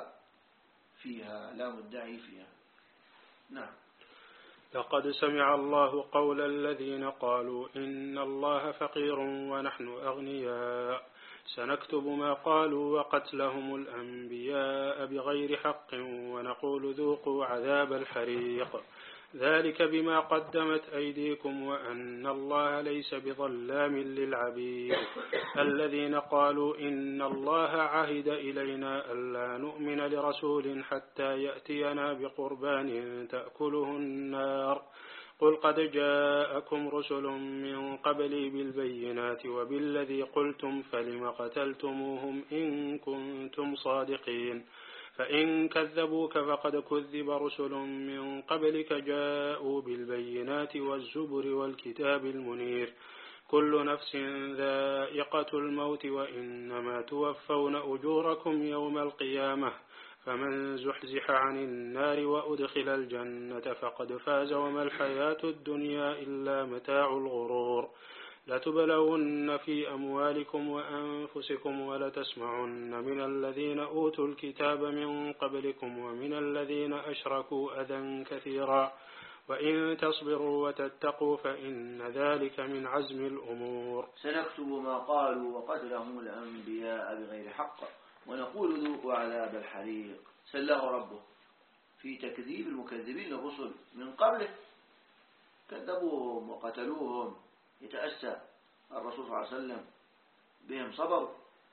S1: فيها. نعم.
S5: لقد سمع الله قول الذين قالوا إن الله فقير ونحن أغنياء سنكتب ما قالوا وقتلهم الأنبياء بغير حق ونقول ذوقوا عذاب الحريق ذلك بما قدمت أيديكم وأن الله ليس بظلام للعبيد الذين قالوا إن الله عهد إلينا ألا نؤمن لرسول حتى يأتينا بقربان تأكله النار قل قد جاءكم رسل من قبلي بالبينات وبالذي قلتم فلم قتلتموهم إن كنتم صادقين فإن كذبوك فقد كذب رسل من قبلك جاءوا بالبينات والزبر والكتاب المنير كل نفس ذائقة الموت وإنما توفون أجوركم يوم القيامة فمن زحزح عن النار وأدخل الجنة فقد فاز وما الحياة الدنيا إلا متاع الغرور لتبلون في أموالكم وأنفسكم ولتسمعن من الذين أوتوا الكتاب من قبلكم ومن الذين أشركوا أذى كثيرا وإن تصبروا وتتقوا فإن ذلك من عزم الأمور.
S1: سنكتب ما قالوا وقتلهم الأنبياء بغير حق ونقول ذوقوا عذاب الحريق. سله ربه في تكذيب المكذبين للرسل من قبله، كذبوهم وقتلوهم، يتأسى الرسول صلى الله عليه وسلم بهم صبروا،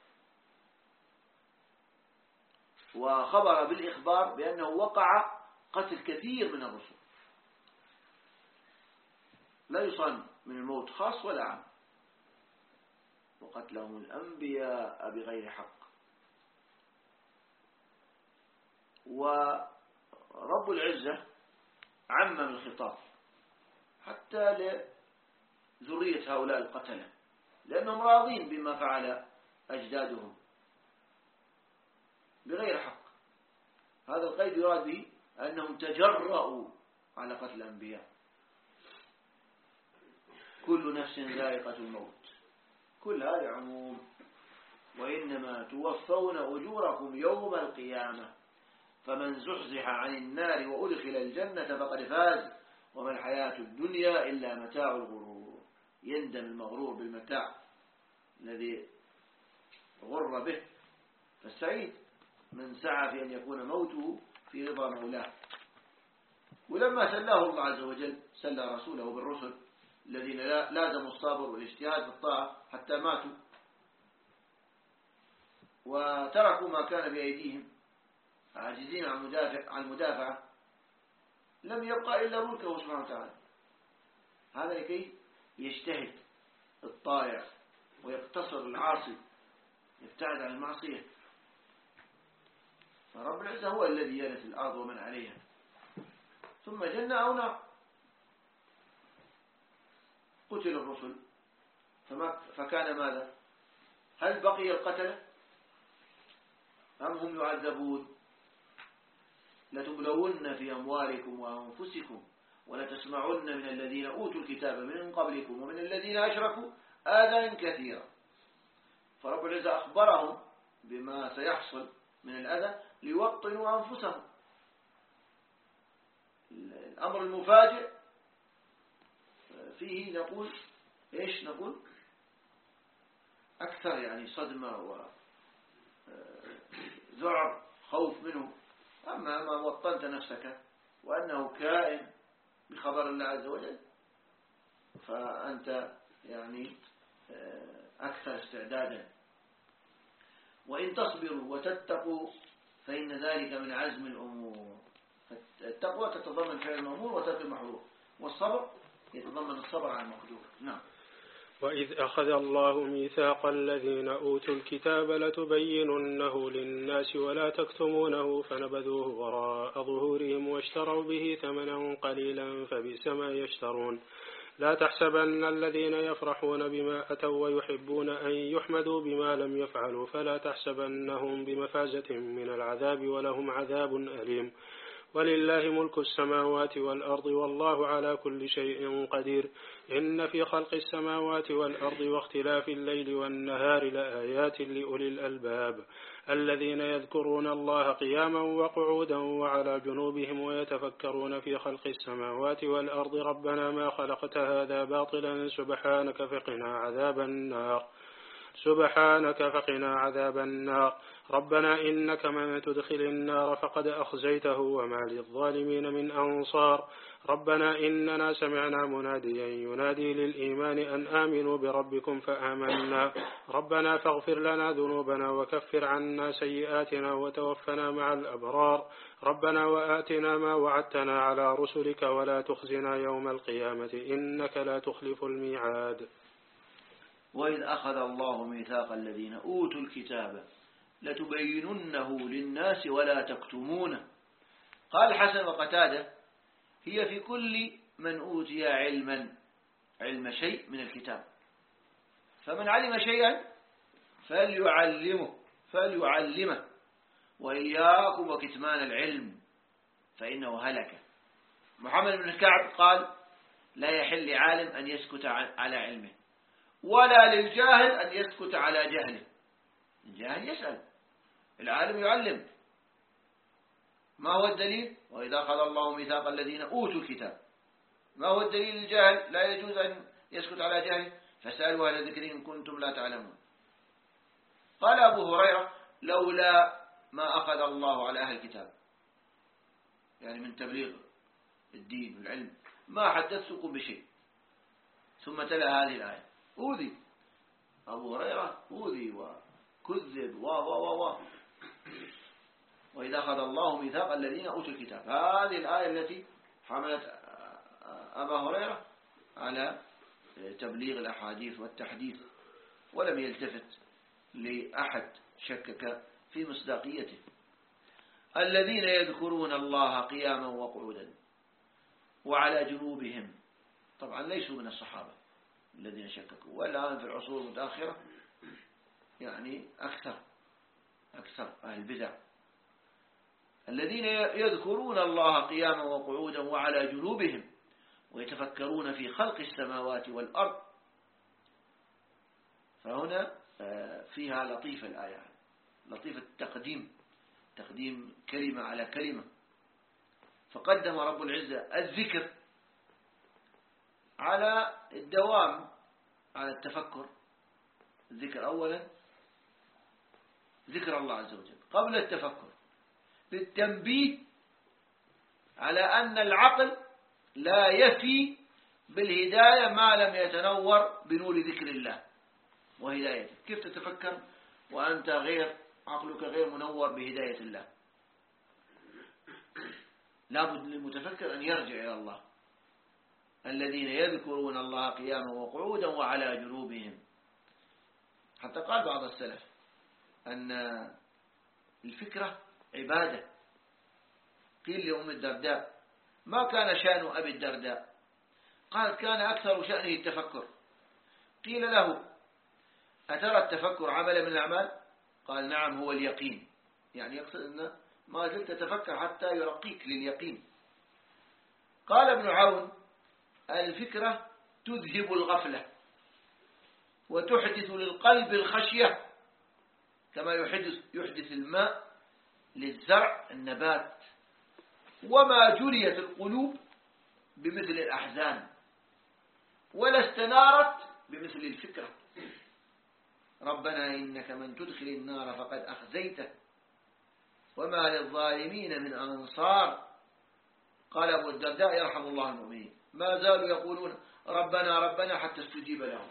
S1: وخبر بالإخبار بأنه وقع قتل كثير من الرسل لا يصن من الموت خاص ولا عام، وقتلهم الأنبياء بغير حق. ورب العزة عمم الخطاب حتى لذرية هؤلاء القتلة لأنهم راضين بما فعل أجدادهم بغير حق. هذا القيد يراد به أنهم تجرؤوا على قتل الأنبياء. كل نفس ذائقة الموت، كل هذا عموم، وإنما توفون أجوركم يوم القيامة فمن زحزح عن النار وأدخل الجنة فقد فاز وما الحياة الدنيا إلا متاع الغرور. يندم المغرور بالمتاع الذي غر به، فالسعيد من سعى في أن يكون موته في رضا مولاه. ولما سلاه الله عز وجل سلى رسوله بالرسل الذين لازموا الصبر والاجتهاد في الطاعة حتى ماتوا وتركوا ما كان بأيديهم عاجزين عن المدافعة، لم يبقى إلا ملكه سبحانه وتعالى. هذا لكي يجتهد الطائع ويقتصر العاصي، يبتعد عن المعصية. فرب العزة هو الذي يرث الأرض ومن عليها، ثم جنة أو نار. قتل الرسل فكان ماذا؟ هل بقي القتلة أم هم يعذبون؟ لتبلون في أموالكم وأنفسكم ولتسمعن من الذين أوتوا الكتاب من قبلكم ومن الذين أشركوا آذى كثيرا. فرب العزة أخبرهم بما سيحصل من الأذى ليوطنوا أنفسهم. الأمر المفاجئ فيه نقول إيش نقول؟ أكثر يعني صدمة وذعر خوف منه. أما ما وطنت نفسك وأنه كائن بخبر الله عز وجل فأنت يعني أكثر استعدادا. وإن تصبروا وتتقوا فإن ذلك من عزم الأمور. التقوى تتضمن فعل المأمور وترك المحظور، والصبر يتضمن الصبر على المقدور. نعم.
S5: وإذ أخذ الله ميثاق الذين أوتوا الكتاب لتبيننه للناس ولا تكتمونه فنبذوه وراء ظهورهم واشتروا به ثمنا قليلا فبئس ما يشترون. لا تحسبن الذين يفرحون بما أتوا ويحبون أن يحمدوا بما لم يفعلوا فلا تحسبنهم بمفازة من العذاب ولهم عذاب أليم. ولله ملك السماوات والأرض والله على كل شيء قدير إن في خلق السماوات والأرض واختلاف الليل والنهار لآيات لأولي الألباب الذين يذكرون الله قياما وقعودا وعلى جنوبهم ويتفكرون في خلق السماوات والأرض ربنا ما خلقت هذا باطلا سبحانك فقنا عذاب النار ربنا إنك من تدخل النار فقد أخزيته وما للظالمين من أنصار ربنا إننا سمعنا مناديا ينادي للإيمان أن آمنوا بربكم فآمنا ربنا فاغفر لنا ذنوبنا وكفر عنا سيئاتنا وتوفنا مع الأبرار ربنا وآتنا ما وعدتنا على رسلك ولا تخزنا يوم القيامة إنك لا تخلف الميعاد.
S1: وإذ أخذ الله ميثاق الذين أوتوا الكتاب لتبيننه للناس ولا تكتمونه. قال الحسن وقتادة هي في كل من أوتي علم شيء من الكتاب، فمن علم شيئا فليعلمه وإياكم وكتمان العلم فإنه هلك. محمد بن كعب قال لا يحل لعالم أن يسكت على علمه ولا للجاهل أن يسكت على جهله. الجاهل يسأل، العالم يعلم. ما هو الدليل؟ وإذا أخذ الله ميثاق الذين أوتوا الكتاب. ما هو الدليل؟ الجاهل لا يجوز أن يسكت على جهله، فاسألوا أهل الذكر إن كنتم لا تعلمون. قال أبو هريرة لولا ما أخذ الله على أهل الكتاب، يعني من تبليغ الدين والعلم، ما حدثتكم بشيء. ثم تلا هذه الآية. أوذي أبو هريرة، أوذي وكذب وإذا أخذ الله ميثاق الذين أوتوا الكتاب. هذه الآية التي حملت أبا هريرة على تبليغ الأحاديث والتحديث، ولم يلتفت لأحد شكك في مصداقيته. الذين يذكرون الله قياما وقعودا وعلى جنوبهم. طبعا ليسوا من الصحابة الذين شككوا، والآن في العصور المتأخرة يعني أكثر أهل البدع. الذين يذكرون الله قياما وقعودا وعلى جنوبهم ويتفكرون في خلق السماوات والأرض. فهنا فيها لطيفة الآية، لطيفة تقديم كلمة على كلمة. فقدم رب العزة الذكر على الدوام على التفكر. الذكر أولا ذكر الله عز وجل قبل التفكر، بالتنبيه على أن العقل لا يفي بالهداية ما لم يتنور بنور ذكر الله وهدايته. كيف تتفكر وأنت عقلك غير منور بهداية الله؟ لابد للمتفكر أن يرجع إلى الله. الذين يذكرون الله قياما وقعودا وعلى جنوبهم. حتى قال بعض السلف أن الفكرة عبادة. قيل لأم الدرداء ما كان شأن أبي الدرداء؟ قالت كان أكثر شأنه التفكر. قيل له أترى التفكر عمل من الأعمال؟ قال نعم هو اليقين. يعني يقصد أن ما زلت تتفكر حتى يرقيك لليقين. قال ابن عون الفكرة تذهب الغفلة وتحدث للقلب الخشية كما يحدث الماء للزرع النبات. وما جريت القلوب بمثل الأحزان ولا استنارت بمثل الفكرة. ربنا إنك من تدخل النار فقد أخزيته وما للظالمين من أنصار. قال أبو الدرداء يرحم الله المؤمنين ما زالوا يقولون ربنا حتى استجيب لهم.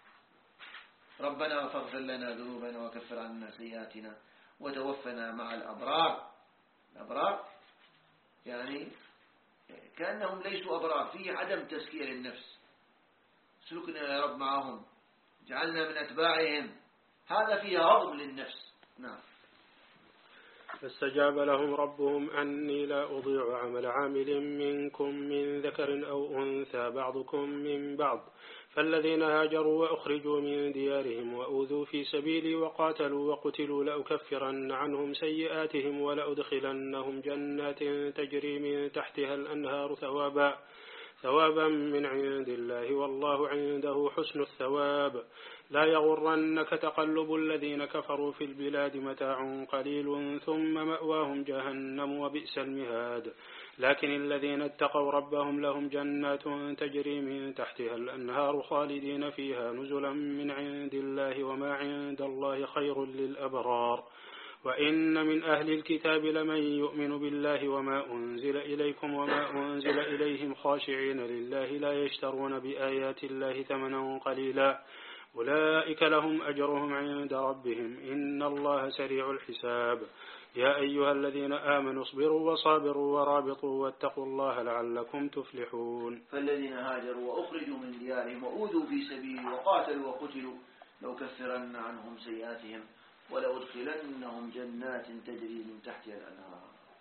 S1: ربنا فاغفر لنا ذنوبنا وكفر عنا سيئاتنا وتوفنا مع الأبرار. الأبرار يعني كأنهم ليسوا أبرار، فيه عدم تزكية للنفس. سلكنا يا رب معهم، جعلنا من أتباعهم، هذا فيه هضم للنفس. نعم.
S5: فاستجاب لهم ربهم أني لا أضيع عمل عامل منكم من ذكر أو أنثى بعضكم من بعض فالذين هاجروا وأخرجوا من ديارهم وأوذوا في سبيلي وقاتلوا وقتلوا لأكفرن عنهم سيئاتهم ولأدخلنهم جنات تجري من تحتها الأنهار ثوابا من عند الله والله عنده حسن الثواب. لا يغرنك تقلب الذين كفروا في البلاد متاع قليل ثم مأواهم جهنم وبئس المهاد. لكن الذين اتقوا ربهم لهم جنات تجري من تحتها الأنهار خالدين فيها نزلا من عند الله وما عند الله خير للأبرار. وإن من أهل الكتاب لمن يؤمن بالله وما أنزل إليكم وما أنزل إليهم خاشعين لله لا يشترون بآيات الله ثمنا قليلا أولئك لهم أجرهم عند ربهم إن الله سريع الحساب. يا أيها الذين آمنوا اصبروا وصابروا ورابطوا واتقوا الله لعلكم تفلحون.
S1: فالذين هاجروا وأخرجوا من ديارهم وأوذوا في سبيلي وقاتلوا وقتلوا لأكفرن عنهم سيئاتهم ولأدخلنهم جنات تجري من تحتها الأنهار.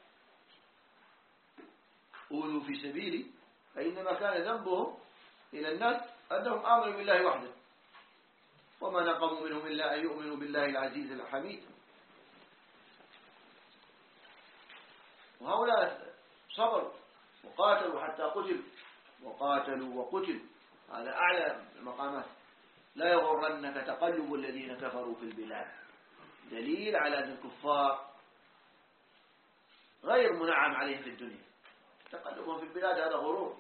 S1: أوذوا في سبيلي فإنما كان ذنبهم إلى الناس أنهم آمنوا بالله وحده وما نقموا منهم إلا أن يؤمنوا بالله العزيز الحميد. وهؤلاء صبروا وقاتلوا حتى قتلوا وقاتلوا وقتلوا. هذا أعلى المقامات. لا يغرنك تقلب الذين كفروا في البلاد. دليل على أن الكفار غير منعم عليهم في الدنيا. تقلبهم في البلاد هذا غرور،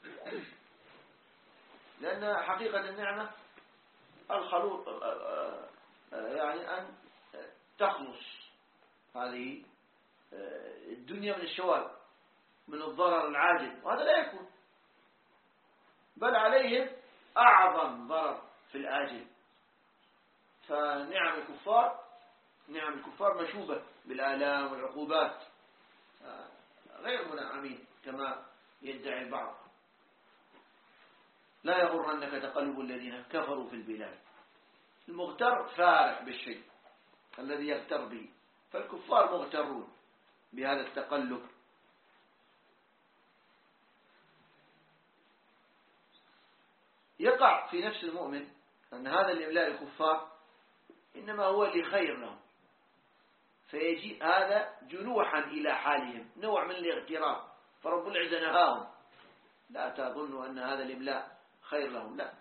S1: لأن حقيقة النعمة الخلوق يعني أن تخلص هذه الدنيا من الشوائب من الضرر العاجل، وهذا لا يكون، بل عليهم أعظم ضرر في الآجل. فنعم الكفار مشوبة بالآلام والعقوبات غير منعمين كما يدعي البعض. لا يغرنك تقلب الذين كفروا في البلاد. المغتر فارح بالشيء الذي يغتر به، فالكفار مغترون بهذا التقلب. يقع في نفس المؤمن أن هذا الإملاء الكفار إنما هو لخير لهم، فيجي هذا جنوحا إلى حالهم، نوع من الاغترار. فرب العزة نهاهم لا تظنوا أن هذا الإملاء خير لهم، لا،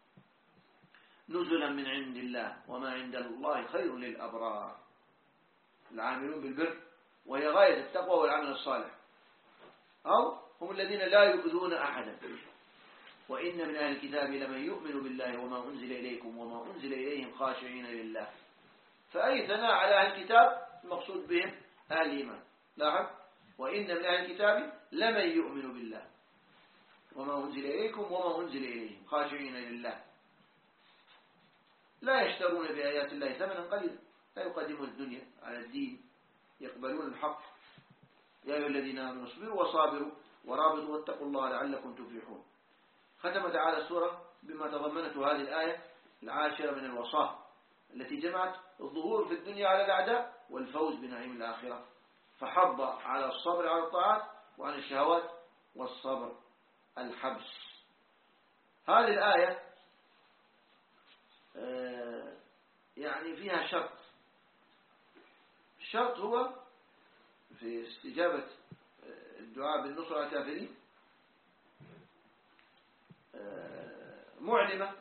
S1: نزلا من عند الله وما عند الله خير للأبرار. العاملون بالبر وهي غاية التقوى والعمل الصالح، أو هم الذين لا يؤذون أحدا. وإن من أهل الكتاب لمن يؤمن بالله وما أنزل إليكم وما أنزل إليهم خاشعين لله. فأي ثناء على أهل الكتاب المقصود بهم أهل الإيمان. لاحظ، وإن من أهل الكتاب لمن يؤمن بالله وما أنزل إليكم وما أنزل إليهم خاشعين لله لا يشترون بآيات الله ثمنا قليلا. لا يقدمون الدنيا على الدين، يقبلون الحق. يا أيها الذين آمنوا اصبروا وصابروا ورابطوا واتقوا الله لعلكم تفلحون. ختم تعالى السورة بما تضمنته هذه الآية العاشرة من الوصاة التي جمعت الظهور في الدنيا على الأعداء والفوز بنعيم الآخرة، فحض على الصبر على الطاعات وعن الشهوات والصبر الحبس. هذه الآية يعني فيها شرط. الشرط هو في استجابة الدعاء بالنصر على الكافرين معلمة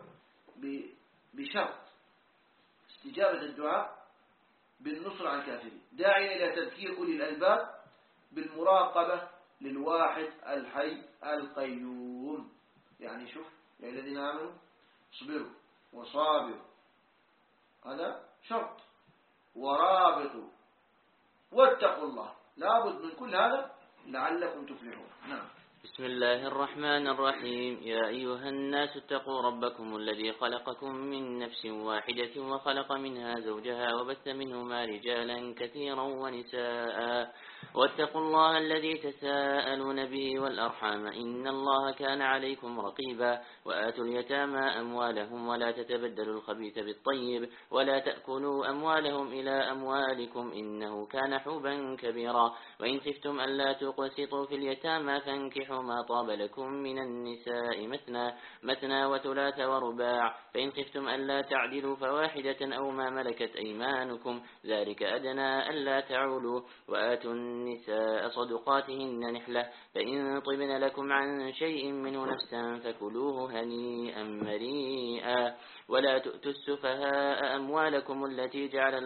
S1: بشرط استجابة الدعاء بالنصر على الكافرين، داعية إلى تذكير أولي الألباب بالمراقبة للواحد الحي القيوم. يعني شوف، يا الذين آمنوا اصبروا وصابروا، هذا شرط، ورابطوا واتقوا الله، لابد من كل هذا لعلكم تفلحون. نعم.
S3: بسم الله الرحمن الرحيم. يا أيها الناس اتقوا ربكم الذي خلقكم من نفس واحدة وخلق منها زوجها وبث منهما رجالا كثيرا ونساء واتقوا الله الذي تساءلون به والأرحام إن الله كان عليكم رقيبا وآتوا اليتامى أموالهم ولا تتبدلوا الخبيث بالطيب ولا تأكلوا أموالهم إلى أموالكم إنه كان حوبا كبيرا وإن خفتم ألا تقسطوا في اليتامى فانكحوا ما طاب لكم من النساء مثنى وثلاث ورباع فإن خفتم ألا تعدلوا فواحدة أو ما ملكت أيمانكم ذلك أدنى ألا تعولوا وآتوا النساء صدقاتهن نحلة فإن طبن لكم عن شيء منه نفسا فكلوه هنيئا مريئا ولا تؤتوا السفهاء أموالكم التي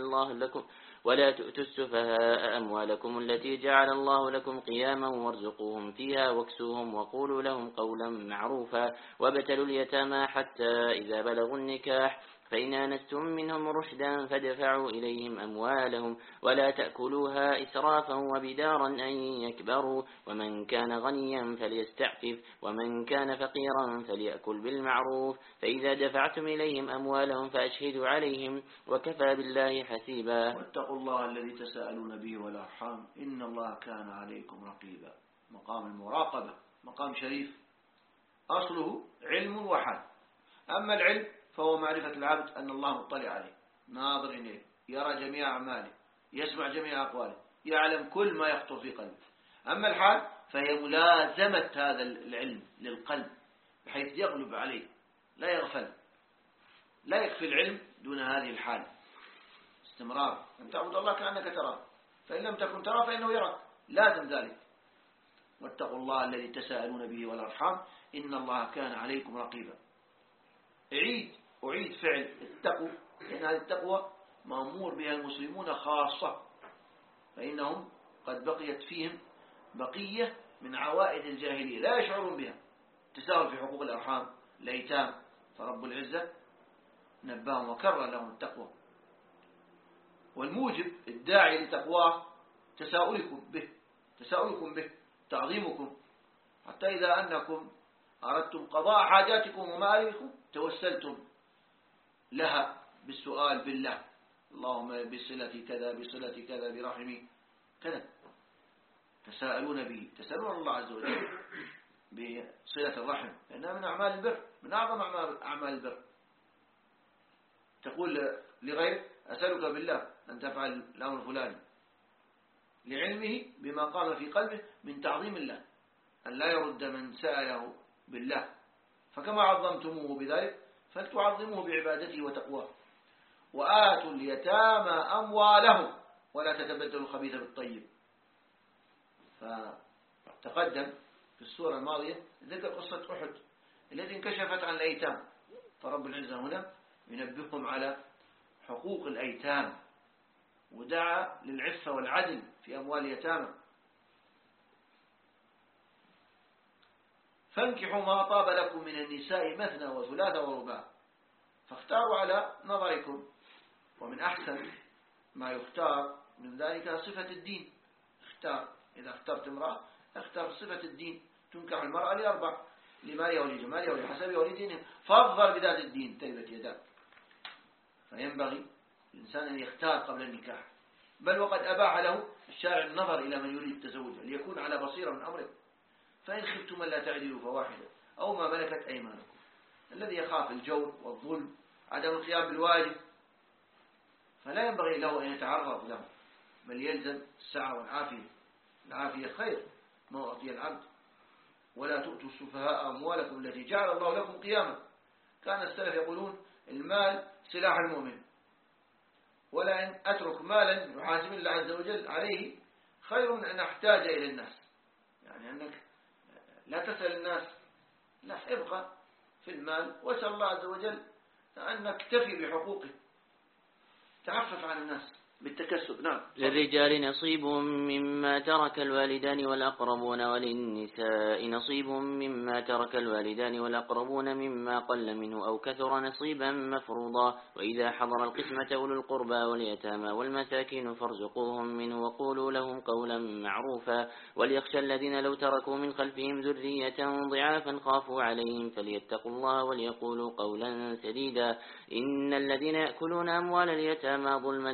S3: جعل الله لكم قياما وارزقوهم فيها واكسوهم وقولوا لهم قولا معروفا وابتلوا اليتامى حتى إذا بلغوا النكاح فإن آنستم منهم رشدا فادفعوا إليهم أموالهم ولا تأكلوها إسرافا وبدارا أن يكبروا ومن كان غنيا فليستعفف ومن كان فقيرا فليأكل بالمعروف فإذا دفعتم إليهم أموالهم فأشهدوا عليهم وكفى بالله حسيبا.
S1: واتقوا الله الذي تساءلون به والأرحام إن الله كان عليكم رقيبا. مقام المراقبة مقام شريف أصله علم وحال. أما العلم فهو معرفة العبد أن الله مطلع عليه ناظر إليه يرى جميع أعماله يسمع جميع أقواله يعلم كل ما يخطر في قلبه. أما الحال فهي ملازمة هذا العلم للقلب بحيث يغلب عليه لا يغفل لا يكفي العلم دون هذه الحال استمرار أن تعبد الله كأنك تراه فإن لم تكن تراه فإنه يراك لازم ذلك. واتقوا الله الذي تساءلون به والأرحام إن الله كان عليكم رقيبا. أعيد فعل اتقوا لأن هذه التقوى مأمور بها المسلمون خاصة فإنهم قد بقيت فيهم بقية من عوائد الجاهلية لا يشعرون بها تساهل في حقوق الأرحام الأيتام فرب العزة نباهم وكرر لهم التقوى والموجب الداعي لتقواه تساؤلكم به تعظيمكم حتى إذا أنكم أردتم قضاء حاجاتكم ومآلبكم توسلتم لها بالسؤال بالله اللهم بصلة كذا برحمي كذا تساءلون به تسألون الله عز وجل بصلة الرحم لأنها من أعمال البر من أعظم أعمال البر. تقول لغير أسألك بالله أن تفعل الأمر الفلاني لعلمه بما قام في قلبه من تعظيم الله أن لا يرد من سأله بالله فكما عظمتموه بذلك فلتعظموه بعبادته وتقواه. وآتوا اليتامى أموالهم ولا تتبدلوا الخبيث بالطيب. فتقدم في السورة الماضية ذكر قصة أحد التي انكشفت عن الأيتام فرب العزة هنا ينبههم على حقوق الأيتام ودعا للعفة والعدل في أموال اليتامى. فانكحوا ما طاب لكم من النساء مثنى وثلاث ورباع فاختاروا على نظركم ومن أحسن ما يختار من ذلك صفة الدين. إذا اخترت امرأة اختار صفة الدين تنكح المرأة لأربع لمالها ولجمالها ولحسبها ولدينها فافضل بذات الدين تربت يداك. فينبغي الإنسان أن يختار قبل النكاح بل وقد أباح له الشارع النظر إلى من يريد التزوج ليكون على بصيرة من أمره. فإن خفتم ألا تعدلوا فواحدة أو ما ملكت أيمانكم. الذي يخاف الجور والظلم عدم القيام بالواجب فلا ينبغي له أن يتعرض له بل يلزم السعة والعافية. العافية خير ما أعطي العبد. ولا تؤتوا السفهاء أموالكم التي جعل الله لكم قياما. كان السلف يقولون المال سلاح المؤمن ولا أن أترك مالا يحاسب الله عز وجل عليه خير من أن أحتاج إلى الناس. يعني أنك لا تسأل الناس لا ابقى في المال واسأل الله عز وجل أن نكتفي بحقوقه تعفف عن الناس بالتكسب. نعم.
S3: للرجال نصيب مما ترك الوالدان والأقربون وللنساء نصيب مما ترك الوالدان والأقربون مما قل منه أو كثر نصيبا مفروضا. وإذا حضر القسمة أولو القربى واليتامى والمساكين فارزقوهم منه وقولوا لهم قولا معروفا. وليخشى الذين لو تركوا من خلفهم ذرية ضعافا خافوا عليهم فليتقوا الله وليقولوا قولا سديدا. إن الذين يأكلون أموال اليتامى ظلما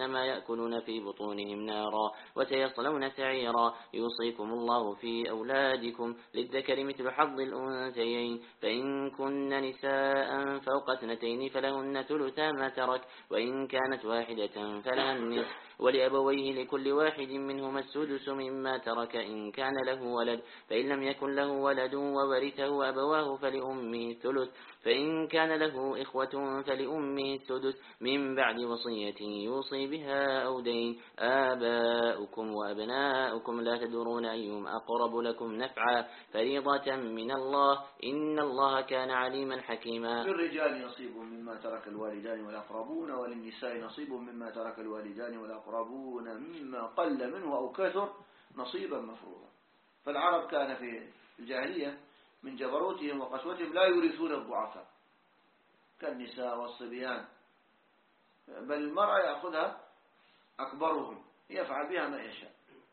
S3: إنما يأكلون في بطونهم نارا وسيصلون سعيرا. يوصيكم الله في أولادكم للذكر مثل حظ الأنثيين، فإن كن نساء فوق 2 فلهن ثلثا ما ترك، وإن كانت واحدة فلها النصف، ولأبويه لكل واحد منهما السدس مما ترك إن كان له ولد، فإن لم يكن له ولد وورثه أبواه فلأمه الثلث، فإن كان له إخوة فلأمه السدس من بعد وصية يوصي بها أو دين. آباؤكم وأبناؤكم لا تدرون أيهم أقرب لكم نفعا فريضة من الله إن الله كان عليما حكيما.
S1: للرجال نصيب مما ترك الوالدان والأقربون، وللنساء نصيب مما ترك الوالدان والأقربون مما قل منه أو كثر نصيبا مفروضا. فالعرب كان في الجاهلية من جبروتهم وقسوتهم لا يورثون الضعفاء كالنساء والصبيان، بل المرأة يأخذها أكبرهم يفعل بها ما يشاء.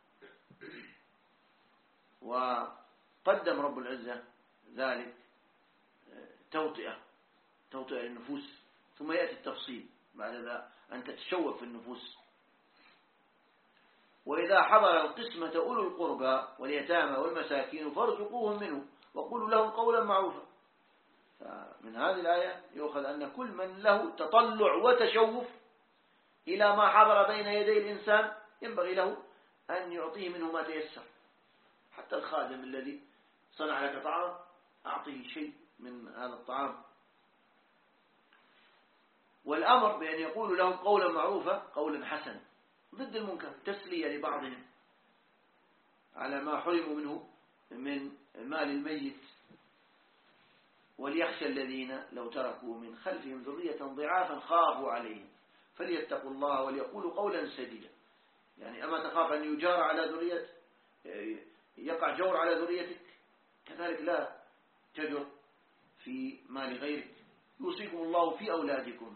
S1: وقدم رب العزة ذلك توطئة للنفوس، ثم يأتي التفصيل بعد ذا أن تتشوف في النفوس. وإذا حضر القسمة أولو القربى واليتامى والمساكين فارزقوهم منه وقولوا لهم قولا معروفا. فمن هذه الآية يؤخذ أن كل من له تطلع وتشوف إلى ما حضر بين يدي الإنسان ينبغي له أن يعطيه منه ما تيسر. حتى الخادم الذي صنع لك طعام أعطيه شيء من هذا الطعام. والأمر بأن يقول لهم قولا معروفا قولا حسنا ضد المنكر، تسلية لبعضهم على ما حرموا منه من مال الميت. وليخشى الذين لو تركوا من خلفهم ذرية ضعافا خافوا عليهم فليتقوا الله وليقولوا قولا سديدا. يعني أما تخاف أن يجار على ذرية يقع جور على ذريتك، كذلك لا تجر في مال غيرك. يوصيكم الله في أولادكم.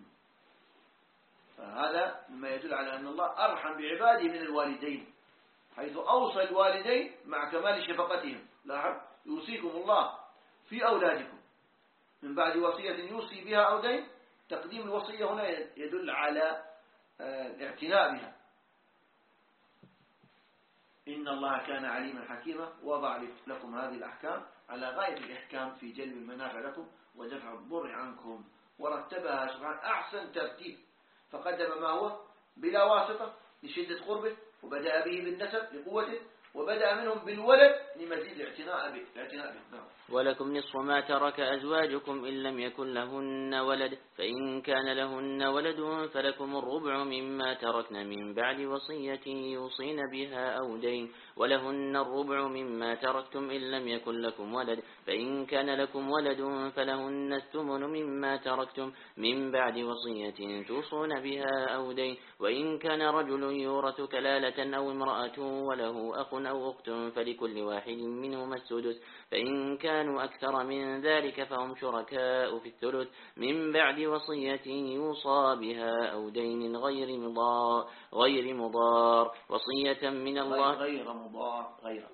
S1: فهذا مما يدل على أن الله أرحم بعباده من الوالدين، حيث أوصى الوالدين مع كمال شفقتهم. لاحظ يوصيكم الله في أولادكم من بعد وصية يوصي بها أو دين. تقديم الوصية هنا يدل على الاعتناء بها. إن الله كان عليما حكيما، وضع لكم هذه الأحكام على غاية الإحكام في جلب المنافع لكم ودفع الضر عنكم، ورتبها سبحانه أحسن ترتيب، فقدم ما هو بلا واسطة لشدة قربه، وبدأ به بالنسب لقوته، وبدأ منهم بالولد لمزيد الاعتناء به.
S3: ولكم نصف ما ترك أزواجكم إن لم يكن لهن ولد، فإن كان لهن ولد فلكم الربع مما تركن من بعد وصية يوصين بها أو دين، ولهن الربع مما تركتم إن لم يكن لكم ولد، فإن كان لكم ولد فلهن الثمن مما تركتم من بعد وصية توصون بها أو دين. وإن كان رجل يورث كلالة أو امرأة وله أخ أو أخت فلكل واحد منهما السدس، فإن كانوا أكثر من ذلك فهم شركاء في الثلث من بعد وصية يوصى بها أو دين غير مضار وصية من الله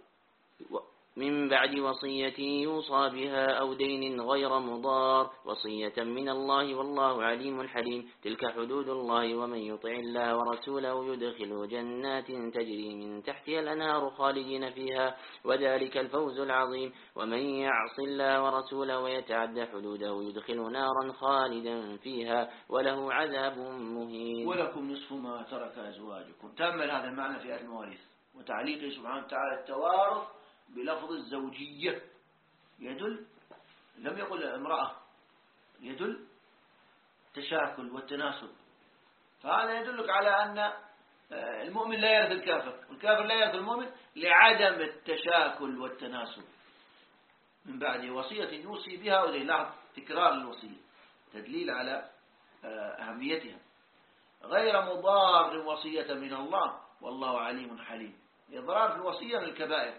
S3: من بعد وصية يوصى بها أو دين غير مضار وصية من الله والله عليم حليم. تلك حدود الله ومن يطع الله ورسوله يدخل جنات تجري من تحتها الأنهار خالدين فيها وذلك الفوز العظيم. ومن يعص الله ورسوله ويتعد حدوده يدخل نارا خالدا فيها وله عذاب مهين.
S1: ولكم نصف ما ترك أزواجكم. تأمل هذا المعنى في آية المواريث وتعليقه سبحانه وتعالى التوارث بلفظ الزوجية، يدل لم يقل امرأة، يدل تشاكل والتناسل. فهذا يدلك على أن المؤمن لا يرث الكافر والكافر لا يرث المؤمن لعدم التشاكل والتناسل. من بعد وصية يوصي بها ودين. لاحظ تكرار الوصية تدليل على أهميتها. غير مضار وصية من الله والله عليم حليم. إضرار في الوصية من الكبائر.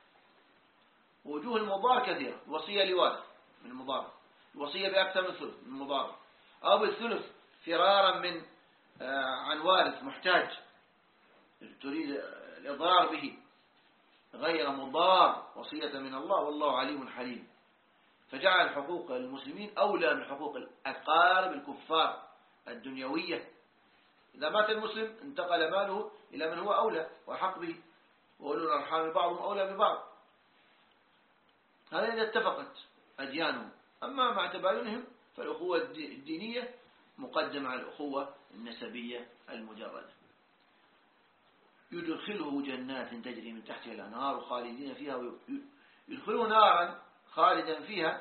S1: وجوه المضار كثيرة. الوصية لوارث من المضار، الوصية بأكثر من ثلث من المضار، أو بالثلث فرارا من عن وارث محتاج تريد الإضرار به. غير مضار وصية من الله والله عليم حليم. فجعل حقوق المسلمين أولى من حقوق الأقارب الكفار الدنيوية، إذا مات المسلم انتقل ماله إلى من هو أولى وحق به، وأولو الأرحام بعضهم أولى ببعض. هذا إذا اتفقت أديانهم. أما مع تباينهم فالأخوة الدينية مقدمة على الأخوة النسبية المجردة. يدخله جنات تجري من تحتها الأنهار خالدين فيها، يدخله نارا خالدا فيها.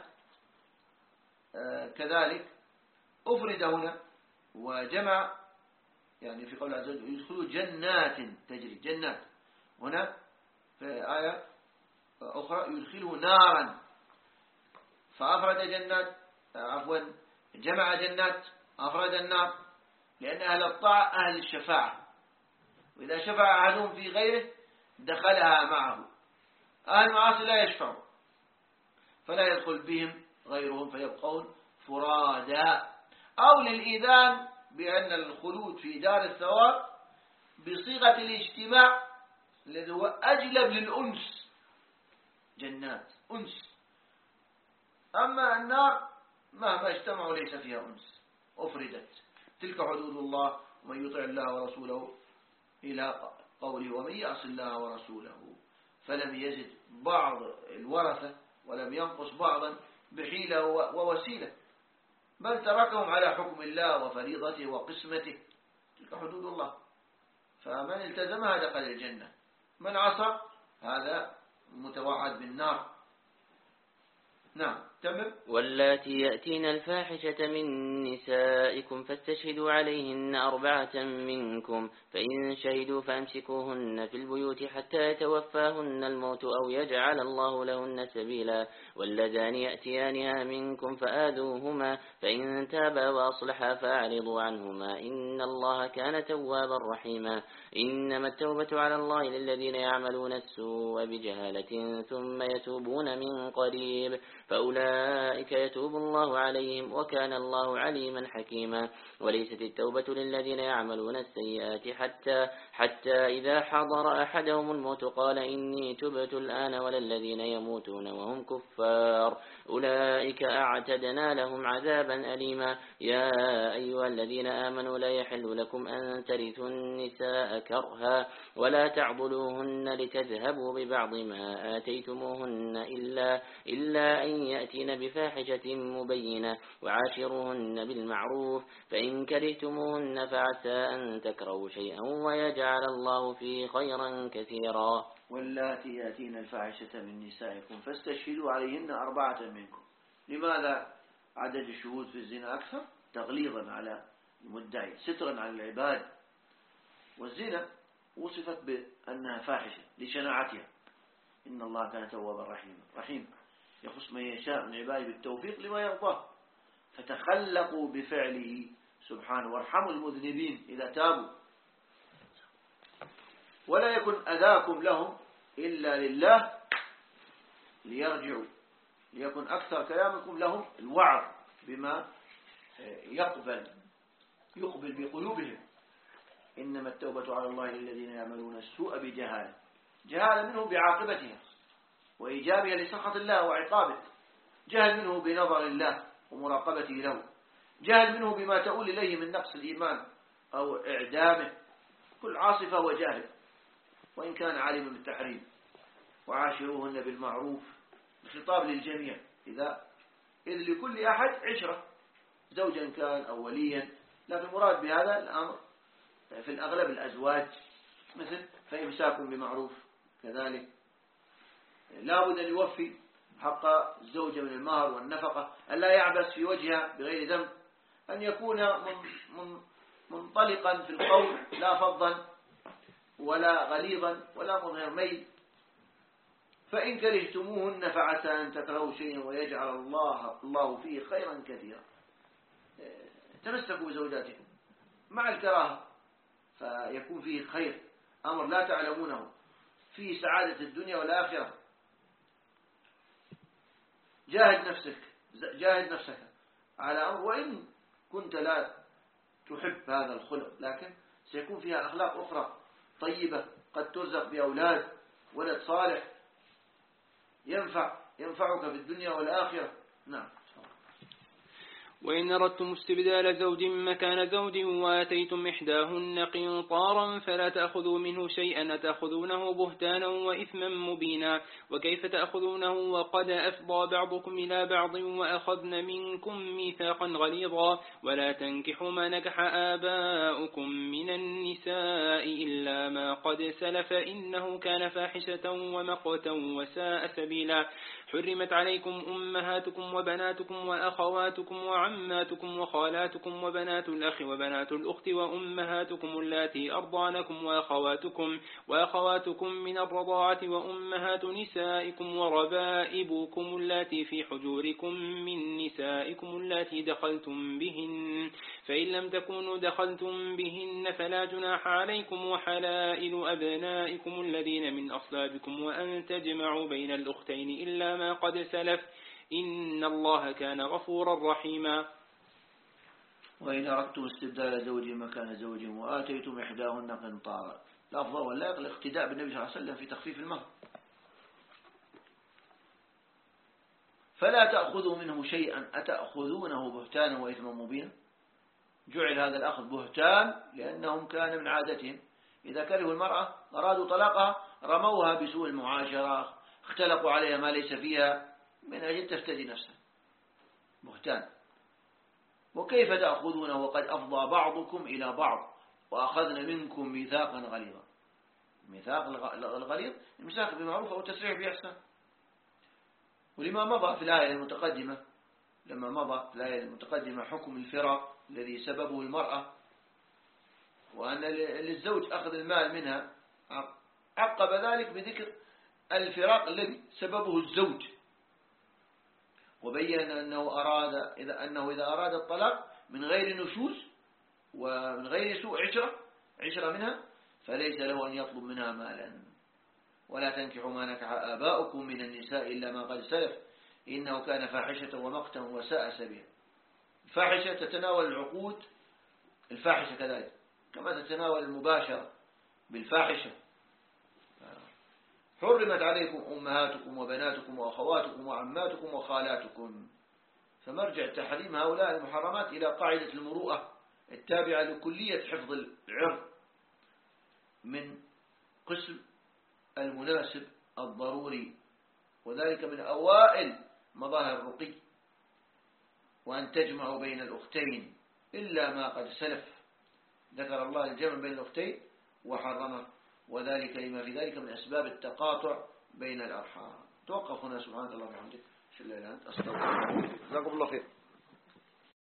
S1: كذلك أفرد هنا وجمع، يعني في قول عز وجل يدخله جنات تجري، جنات. هنا في آية أخرى يدخله نارا، فأفرد جنات، عفوا جمع جنات، أفرد النار، لأن أهل الطاعة أهل الشفاعة، وإذا شفع أحدهم في غيره دخلها معه. أهل المعاصي لا يشفعوا فلا يدخل بهم غيرهم فيبقون فرادا. أو للإذان بأن الخلود في دار الثواب بصيغة الاجتماع الذي هو أجلب للأنس، جنات أنس. أما النار مهما اجتمعوا ليس فيها أنس، أفردت. تلك حدود الله ومن يطع الله ورسوله إلى قوله ومن يعص الله ورسوله، فلم يزد بعض الورثة ولم ينقص بعضا بحيلة ووسيلة، بل تركهم على حكم الله وفريضته وقسمته. تلك حدود الله، فمن التزمها دخل الجنة، من عصى هذا متوعد بالنار. نعم تمام.
S3: واللاتي يأتين الفاحشة من نسائكم فاستشهدوا عليهن 4 منكم، فإن شهدوا فأمسكوهن في البيوت حتى يتوفاهن الموت أو يجعل الله لهن سبيلا. واللذان يأتيانها منكم فآذوهما، فإن تابا وأصلحا فأعرضوا عنهما، إن الله كان توابا رحيما. إنما التوبة على الله للذين يعملون السوء بجهالة ثم يتوبون من قريب، فأولئك يتوب الله عليهم وكان الله عليما حكيما. وليست التوبة للذين يعملون السيئات حتى إذا حضر أحدهم الموت قال إني تبت الآن، ولا الذين يموتون وهم كفار أولئك أعتدنا لهم عذابا أليما. يا أيها الذين آمنوا لا يحل لكم أن ترثوا النساء كرها ولا تعضلوهن لتذهبوا ببعض ما آتيتموهن إلا أن يأتين بفاحشة مبينة، وعاشروهن بالمعروف، فإن كرهتموهن فعسى أن تكرهوا شيئا ويجعل الله فيه خيرا كثيرا.
S1: واللاتي يأتين الفاحشة من نسائكم فاستشهدوا عليهن 4 منكم. لماذا عدد الشهود في الزنا أكثر؟ تغليظا على المدعي، سترا على العباد. والزنا وصفت بأنها فاحشة لشناعتها. إن الله كان توابا رحيما، يخص من يشاء من عباده بالتوفيق لما يرضاه، فتخلقوا بفعله سبحانه وارحموا المذنبين إذا تابوا. ولا يكن أذاكم لهم إلا لله ليرجعوا، ليكن أكثر كلامكم لهم الوعظ بما يقبل بقلوبهم. إنما التوبة على الله للذين يعملون السوء بجهالة، جهالة منه بعاقبتها وإيجابها لسخط الله وعقابه، جهل منه بنظر الله ومراقبته له، جهل منه بما تؤول إليه من نقص الإيمان أو إعدامه. كل عاصفة وجاهل وإن كان عالما بالتحريم. وعاشروهن بالمعروف، الخطاب للجميع، إذ لكل أحد عشرة، زوجا كان أو وليا، لكن المراد بهذا الأمر في الأغلب الأزواج، مثل فإمساك بمعروف. كذلك لا بد أن يوفي حق الزوجة من المهر والنفقة، أن لا يعبس في وجهها بغير ذنب، أن يكون منطلقا في القول لا فظا ولا غليظا ولا مظهر ميل. فإن كرهتموهن فعسى أن تكرهوا شيئا ويجعل الله فيه خيرا كثيرا. تمسكوا بزوجاتكم مع الكراهة فيكون فيه خير، أمر لا تعلمونه، فيه سعادة الدنيا والآخرة. جاهد نفسك على أمر، وإن كنت لا تحب هذا الخلق، لكن سيكون فيها أخلاق أخرى طيبة، قد ترزق بأولاد، ولد صالح ينفعك في الدنيا والآخرة. نعم.
S6: وإن أردتم استبدال زوج مكان زوج وآتيتم إحداهن قنطارا فلا تأخذوا منه شيئا أتأخذونه بهتانا وإثما مبينا وكيف تأخذونه وقد أفضى بعضكم إلى بعض وأخذن منكم ميثاقا غليظا ولا تنكحوا ما نكح آباؤكم من النساء إلا ما قد سلف إنه كان فاحشة ومقتا وساء سبيلا حرمت عليكم أمهاتكم وبناتكم وأخواتكم وعماتكم وخالاتكم وبنات الأخ وبنات الأخت وأمهاتكم اللاتي أرضعنكم وأخواتكم من الرضاعة وأمهات نسائكم وربائبكم اللاتي في حجوركم من نسائكم اللاتي دخلتم بهن فإن لم تكونوا دخلتم بهن فلا جناح عليكم وحلائل أبنائكم الذين من أصلابكم وأن تجمعوا بين الأختين إلا ما قد سلف إن الله كان غفورا رحيما.
S1: وإن أردتم استبدال زوج مكان زوج وآتيتم إحداهن قنطارا الأفضل واللائق الاقتداء بالنبي صلى الله عليه وسلم في تخفيف المهر فلا تأخذوا منه شيئا أتأخذونه بهتانا وإثما مبينا. جعل هذا الأخذ بهتان لأنهم كان من عادتهم إذا كرهوا المرأة أرادوا طلاقها رموها بسوء المعاشرة اختلقوا عليها ما ليس فيها من أجل تفتدي نفسها بهتان. وكيف تأخذونه وقد أفضى بعضكم إلى بعض وأخذن منكم ميثاقا غليظا. ميثاق الغليظ المساك بمعروف أو التسريح بإحسان. ولما مضى في الآية المتقدمة لما مضى في الآية المتقدمة حكم الفراق الذي سببه المرأة وأن للزوج أخذ المال منها عقب ذلك بذكر الفراق الذي سببه الزوج وبين أنه إذا أراد الطلاق من غير نشوز ومن غير سوء عشرة منها فليس له أن يطلب منها مالا. ولا تنكحوا ما نكح آباؤكم من النساء إلا ما قد سلف إنه كان فاحشة ومقتا وساء سبيلا. الفاحشة تتناول العقود الفاحشة كذلك كما تتناول المباشرة بالفاحشة. حرمت عليكم أمهاتكم وبناتكم وأخواتكم وعماتكم وخالاتكم. فمرجع تحريم هؤلاء المحرمات إلى قاعدة المروءة التابعة لكلية حفظ العرض من قسم المناسب الضروري وذلك من أوائل مظاهر الرقي وأن تجمعوا بين الأختين إلا ما قد سلف. ذكر الله الجمع بين الأختين وحرمه وذلك لما في ذلك من أسباب التقاطع بين الأرحام. توقف هنا سبحانك اللهم وبحمدك أشهد أن لا إله إلا أنت أستغفرك. جزاكم الله خير.